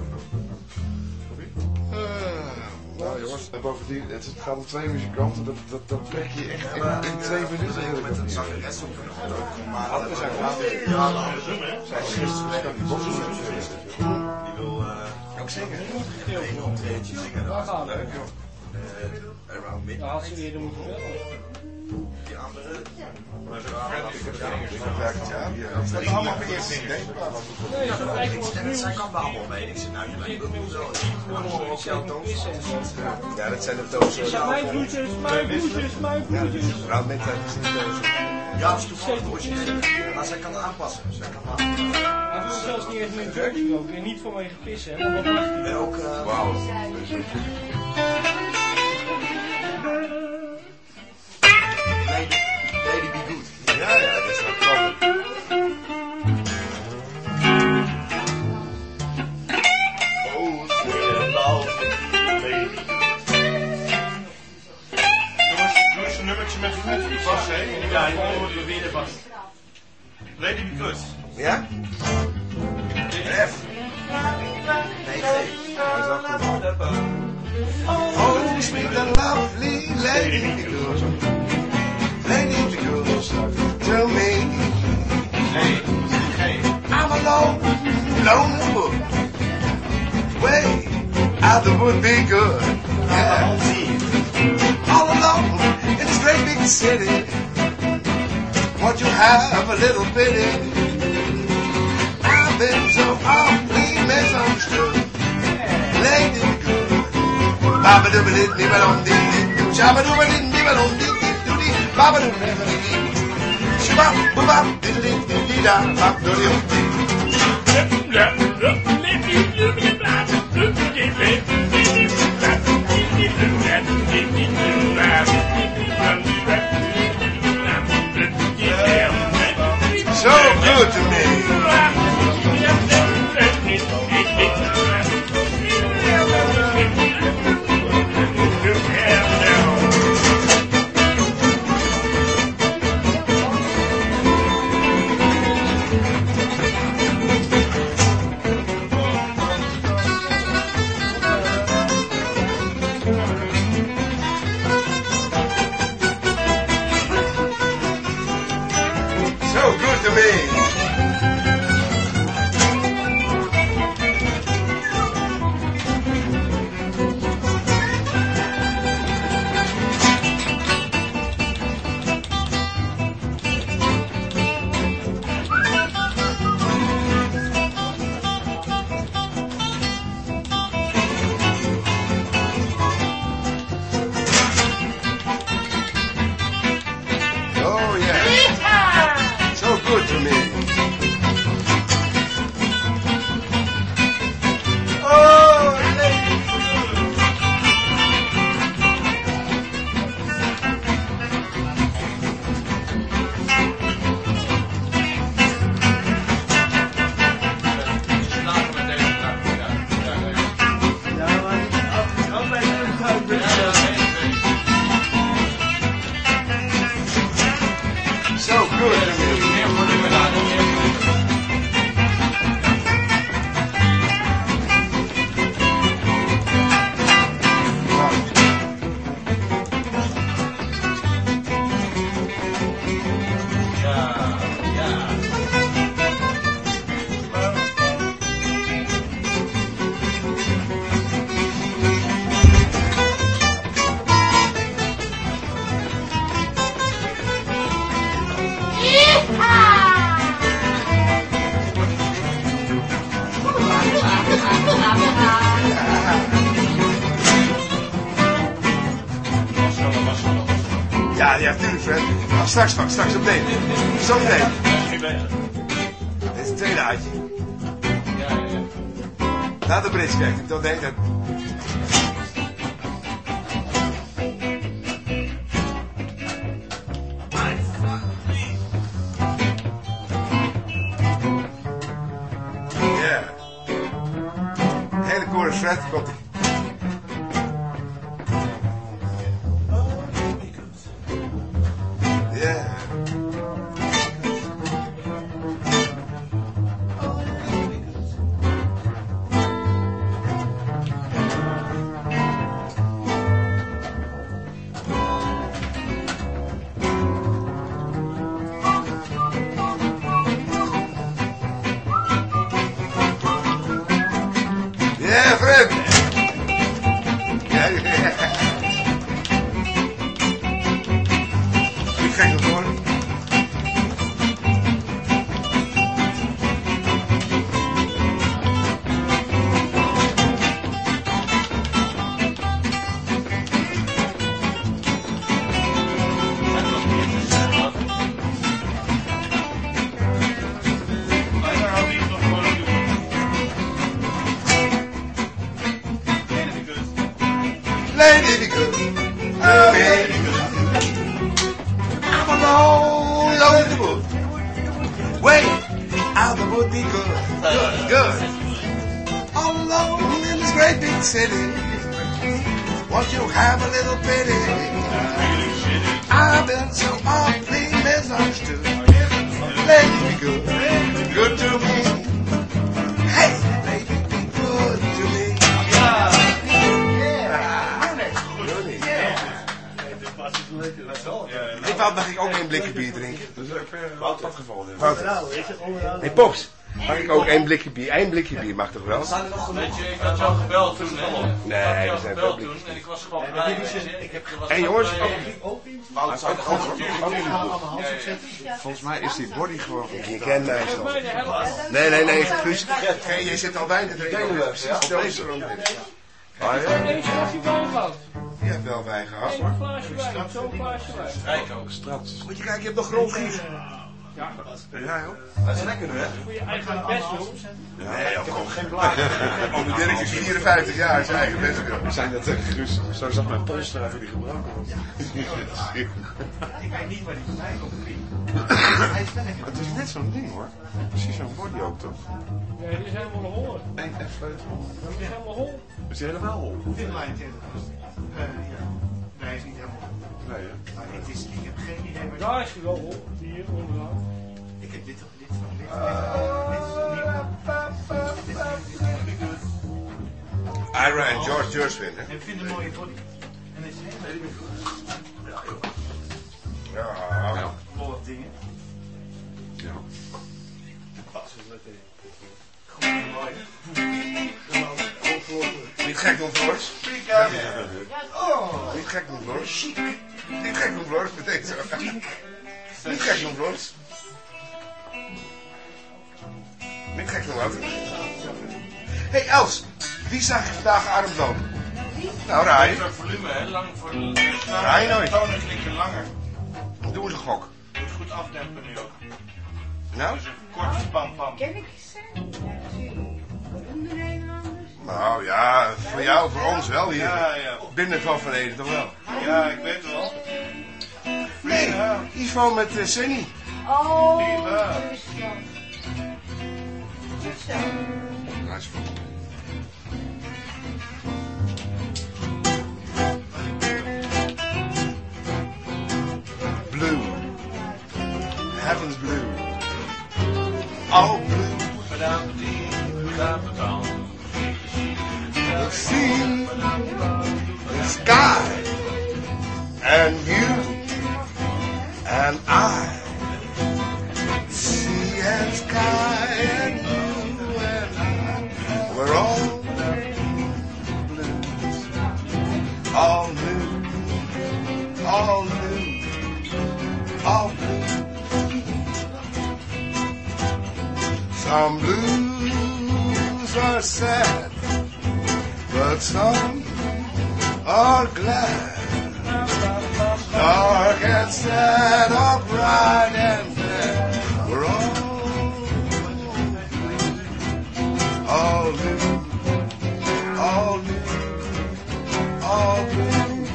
Nou jongens, en bovendien, het gaat om 2 muzikanten, dat trek je echt in 2 minuten. Met een zangeres op maar dat zijn zijn gisteren die bossen. Die wil ook zingen. Een optredentje zingen. Waar gaan we? Around Midnight. Ja, had ze eerder moeten wel. Die andere... Dat is allemaal per eerst zingen. En zij kan daar allemaal mee. Ik zeg, nou, je ja, dat zijn de dozen. Mijn bloedjes, mijn bloedjes, mijn bloedjes. Around Midnight is de dozen. Ja, dat is toevallig origineel. Maar zij kan het aanpassen. Hij wil zelfs niet even met drugs roken. En niet vanwege pissen, hè. Maar wat mag hij? En ook... Wauw. Lady Be Good. Ja, dat is wel grappig. Oh, Lady. Jongens, doe eens een nummertje met de bas, hè? Ja, ik hoor je weer de bas. Lady Be Good. Ja? F. Nee, G. Hij is ook goed. Oh, sweet and lovely Lady Be Good. Lady Be Good, tell me. I'm alone, alone in the wood. Way out the wood be good. Yeah. All alone in this great big city. Won't you have a little pity? I've been so awfully misunderstood. Lady Be Good. Baba dooba dee dee ba dum dee dee doo. Shabba dooba dee dee ba dum dee dee doo dee. Baba dooba dee dee dee. Shabba booba dee dee dee dee da ba doo dee dee. So good to me. Ja, tuurlijk, Fred. Nou, straks meteen. Zo meteen. Dit is het tweede uitje. Na de bridge kijken, ik denk dat... Ja. Hele chorus, Fred, komt ie. Ja. Ja, Fred. Ja. Ik kijk nog hoor. Lady be good. Oh, lady be good. I'm alone, alone in the wood. Wait, out the wood be good. Good. All alone in this great big city. Won't you have a little pity? I've been so awfully misunderstood. Lady be good. Good to me. Hey, lady be good to me. Mag ik ook één blikje bier drinken? Dat is ook afgevallen. Nee, Pops. Mag ik ook één blikje bier? Eén blikje bier mag toch wel? Weet je, ik had jou gebeld toen. Nee, dat zijn wel blikjes. En ik was gewoon blij. Hé jongens. Volgens mij is die body gewoon... Je kent mij zo. Nee, Guus. Je zit al wijn te drinken. Ah, ja. Eentje als je wijn gehad. Je hebt wel wijn gehad. Eén glaasje wijn, zo'n glaasje wijn. Rijk ook, straks. Moet je kijken, je hebt nog grondgies. Ja. Ja, hoor. Dat is lekker, hè? Voor je eigen best, hoor. Nee, ik heb ook geen blaad. Ome Dirk is 54 jaar, zijn eigen best wil. We zijn net tegen Guus. Zo zag mijn polstra voor die gebroken was. Ik weet niet waar die vandaan komt. Het is net zo'n ding, hoor. Precies zo'n body ook, toch? Nee, die is helemaal hol. Eén F-sleutel. Die is helemaal hol. Is die helemaal hol? Dit lijn ja. Nee, is niet helemaal hol. Nee, hè? Maar ik heb geen idee waar... Daar is hij wel hol. Hier onderaan. Ik heb dit van dit Ira en George Gershwin, hè? Ik vind een mooie body. En dat is helemaal goed. Ja. Volle dingen. Ja. Niet gek doen, Floris. Niet gek doen, Floris. Niet gek doen, Floris, betekent zo. Niet gek doen, Floris. Niet gek doen, wat? Hé, Els. Wie zag je vandaag arm lopen? Nou, Rai. Dat volume, hè? Lang voor de... Rai nooit. Toon is een beetje langer. Doe eens een gok. Moet goed afdempen nu ook. Nou? Dus een kort pam-pam. Ken ik ze? De Nederlanders? Nou ja, voor jou, voor ons wel hier. Ja. Binnen van Ede toch wel? Ja, ik weet het wel. Nee, Ivo met Sunny. Oh, Viva. dus dat. Dus zo. Dat is goed. Blue. Heaven's blue. All blue. The sea, the sky, and you, and I. Sea and sky and you and I. We're all blues. All new, all new, all blue. Some blues are sad, but some are glad. Dark and stand upright and fair. We're all blue, all blue, all blue.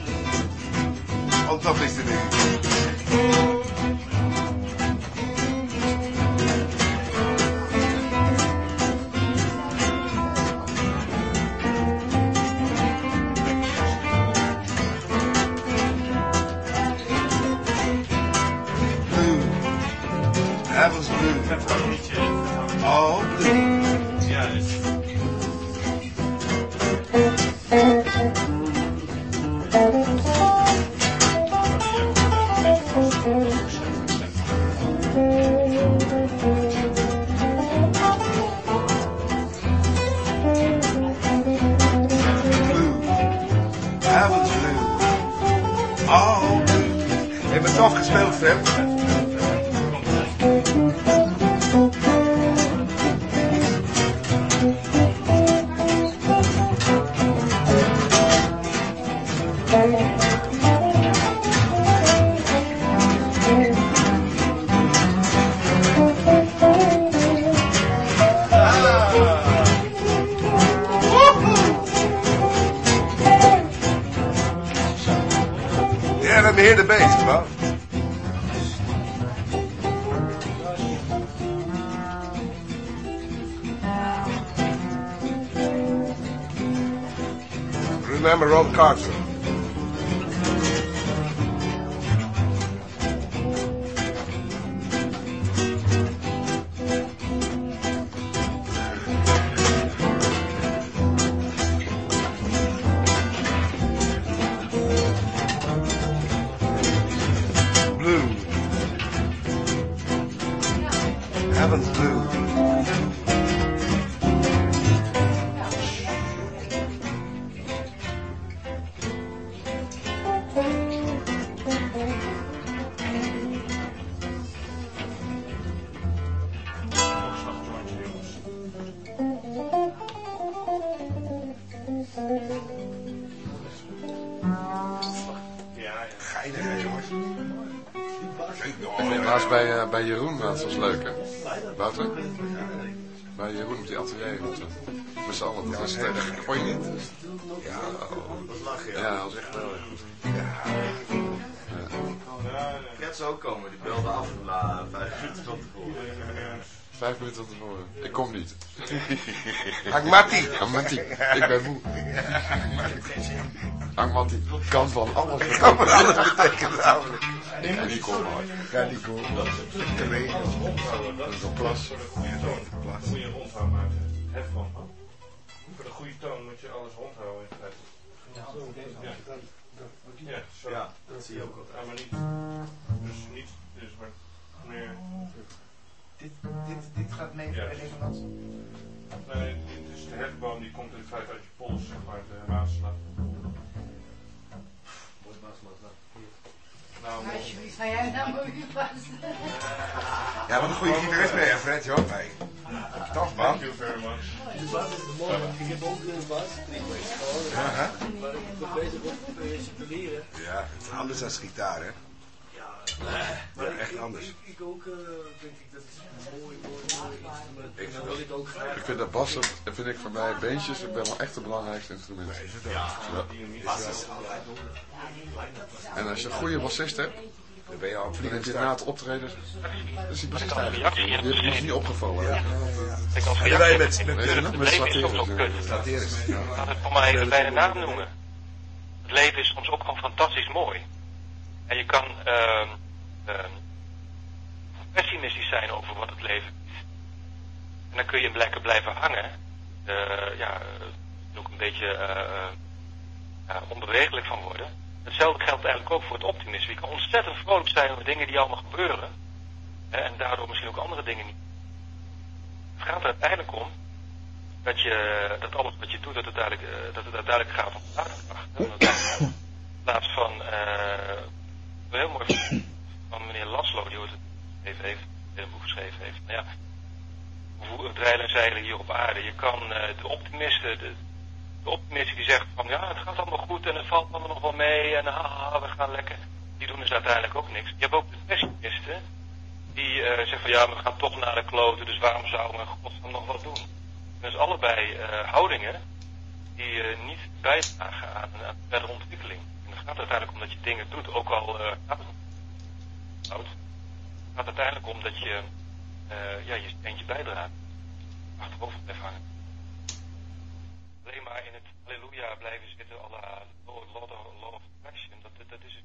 On top is de ding. Heaven's blue, all blue. Juist. Heaven's blue, all blue. Je bent toch gespeeld, Fred? Ja, dan beheer de bezig, man. Remember Ron Carter. Blue. Heaven's blue. Geinig, jongens. Ik ben laatst bij Jeroen, dat was leuk, hè? Wouter? Bij Jeroen op die atelier. Met z'n allen, dat was tegen. Vond je niet? Ja, dat lag je. Ja, dat was echt heel erg goed. Fred zou ook komen, die belde af 5 minuten van tevoren. 5 minuten van tevoren. Ik kom niet. Agmati. Agmati. Ik ben moe. Agmati kan van alles Kan van alles betekenen, namelijk. En die komt nooit. Ja, die komt. De regen. Dat is een plas. Voor de goede toon. Moet je rondhouden maken. Hef van. Voor de goede toon moet je alles rondhouden in feite. Ja, zo. Ja, dat zie je ook wel. Ja, maar niet. Dus niet. Dus maar meer. Dit gaat mee voor de resonantie? Nee, dit is de hefboom die komt in feite uit je pols, zeg maar, de maatslag. Nou, Alsjeblieft, ga jij nou ook niet vast? Ja, wat een goede gitarist ben je, Fred, joh. Hey. Tof, man. Thank you very much. De bas is mooi. Ik heb ook een bas. Ja, hè? Maar ik ben bezig om te leren. Ja, het is anders dan gitaar, hè? Maar echt anders. Ik ook denk ik dat is een mooi instrument. Ik Dan wil ik ook graag. Ik vind dat bassen, vind ik voor mij beentjes wel echt het belangrijkste instrument. Ja. Bas is altijd ook. En als je een goede bassist hebt, dan ben je al dan heb je na het optreden, dat is die bassist eigenlijk. Die heb je niet opgevallen. Ja. Ja, wij met Laten het voor mij even bij de naam noemen. Het leven is soms ook gewoon fantastisch mooi. En je kan pessimistisch zijn over wat het leven is. En dan kun je lekker blijven hangen. Ook een beetje onbewegelijk van worden. Hetzelfde geldt eigenlijk ook voor het optimisme. Je kan ontzettend vrolijk zijn over dingen die allemaal gebeuren. En daardoor misschien ook andere dingen niet. Het gaat er uiteindelijk om dat alles wat je doet, dat het uiteindelijk gaat om daadkracht. In plaats van heel mooi van meneer Laszlo, die het een boek geschreven heeft. Nou ja, hoe het rijden en zeilen hier op aarde. Je kan de optimisten, de optimisten die zeggen van ja, het gaat allemaal goed en het valt allemaal nog wel mee en we gaan lekker. Die doen kunnen ze uiteindelijk ook niks. Je hebt ook de pessimisten die zeggen van ja, we gaan toch naar de kloten, dus waarom zouden we in godsnaam nog wat doen? Dus allebei houdingen die niet bijdragen aan verdere ontwikkeling. En het gaat uiteindelijk om dat je dingen doet, ook al gaat het oud. Het gaat uiteindelijk om dat je je steentje bijdraagt. Achterover blijft hangen. Alleen maar in het halleluja blijven zitten, à la law of attraction, dat is het.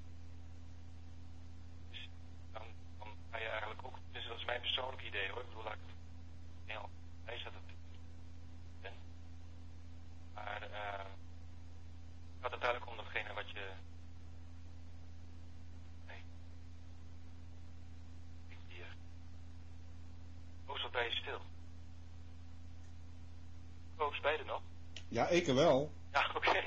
Dus dan ga je eigenlijk ook, dus dat is mijn persoonlijk idee hoor, ik bedoel, laat ik het heel wijs dat het ben. Maar het gaat uiteindelijk om datgene wat je... Nee. Ik hier. Koos, wat ben je stil? Koos, ben je er nog? Ja, ik er wel. Ja, oké.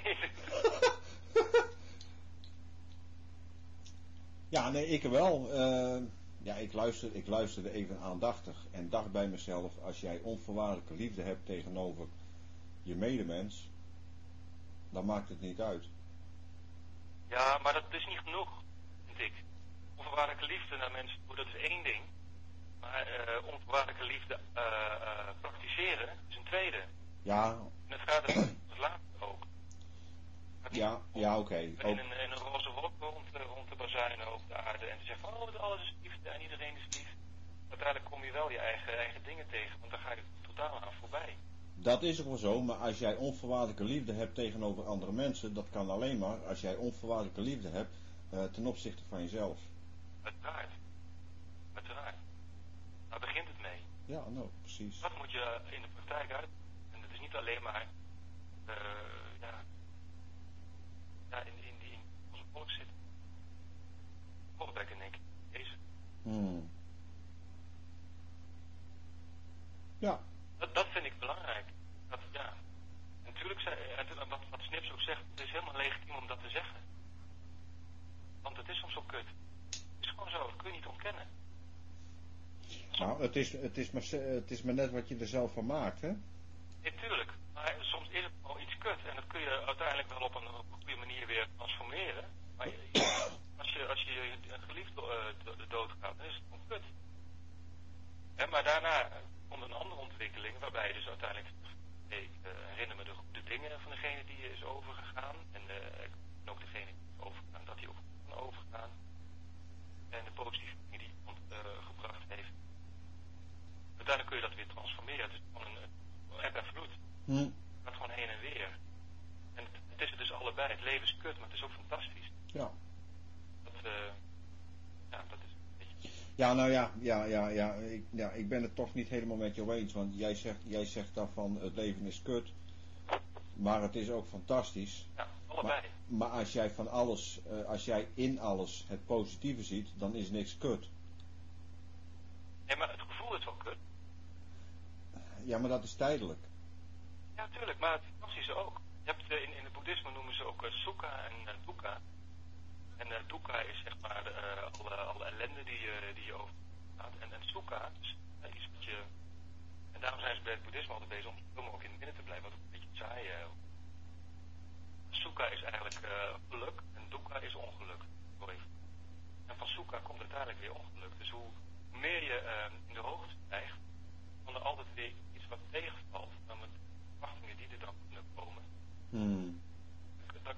Ja, nee, ik er wel. Ja, ik luisterde even aandachtig en dacht bij mezelf, als jij onvoorwaardelijke liefde hebt tegenover je medemens, dan maakt het niet uit. Ja, maar dat is niet genoeg, vind ik. Onvoorwaardelijke liefde naar mensen toe, dat is één ding. Maar onvoorwaardelijke liefde praktiseren is een tweede. Ja. En het gaat er het laatste ook. Ja, oké. In een roze wolk rond te bazuinen over de aarde en te zeggen van oh, alles is liefde en iedereen is lief. Uiteindelijk kom je wel je eigen dingen tegen, want dan ga je totaal aan voorbij. Dat is ook wel zo, maar als jij onvoorwaardelijke liefde hebt tegenover andere mensen, dat kan alleen maar als jij onvoorwaardelijke liefde hebt ten opzichte van jezelf. Uiteraard. Daar begint het mee. Ja, nou, precies. Dat moet je in de praktijk uit. En het is niet alleen maar in onze volk zitten. Volkbeck en ik, deze. Ja. Dat vind ik belangrijk. Dat, ja. Natuurlijk, wat Snips ook zegt, het is helemaal legitiem om dat te zeggen. Want het is soms zo kut. Het is gewoon zo, dat kun je niet ontkennen. Nou, het is maar net wat je er zelf van maakt, hè? Natuurlijk, maar soms is het wel iets kut en dat kun je uiteindelijk wel op een goede manier weer transformeren. Maar als je geliefde de dood gaat, dan is het gewoon kut. Maar daarna komt een andere ontwikkeling waarbij je dus uiteindelijk herinner me de goede dingen van degene die is overgegaan en ook degene die is overgegaan, dat hij ook kan overgaan. En de positieve dingen die iemand gebracht heeft. Uiteindelijk kun je dat weer transformeren. Het is gewoon een eb en vloed. Het gaat gewoon heen en weer. En het is er dus allebei. Het leven is kut, maar het is ook fantastisch. Ja. Dat is een beetje... Ja, nou ja. Ik ben het toch niet helemaal met jou eens. Want jij zegt dan van het leven is kut. Maar het is ook fantastisch. Ja, allebei. Maar als jij als jij in alles het positieve ziet, dan is niks kut. Nee, maar het gevoel is wel kut. Ja, maar dat is tijdelijk. Ja, tuurlijk, maar het fantastische ook. Je hebt in het boeddhisme noemen ze ook sukha en dukkha. En dukkha is zeg maar alle ellende die je overgaat. En sukha is iets wat je... En daarom zijn ze bij het boeddhisme altijd bezig om zoveel mogelijk in het midden te blijven, wat ook een beetje saai. Sukha is eigenlijk geluk en dukkha is ongeluk. En van sukha komt uiteindelijk weer ongeluk. Dus hoe meer je in de hoogte stijgt, dan er altijd weer iets wat tegenvalt, dan met verwachtingen die er dan kunnen komen.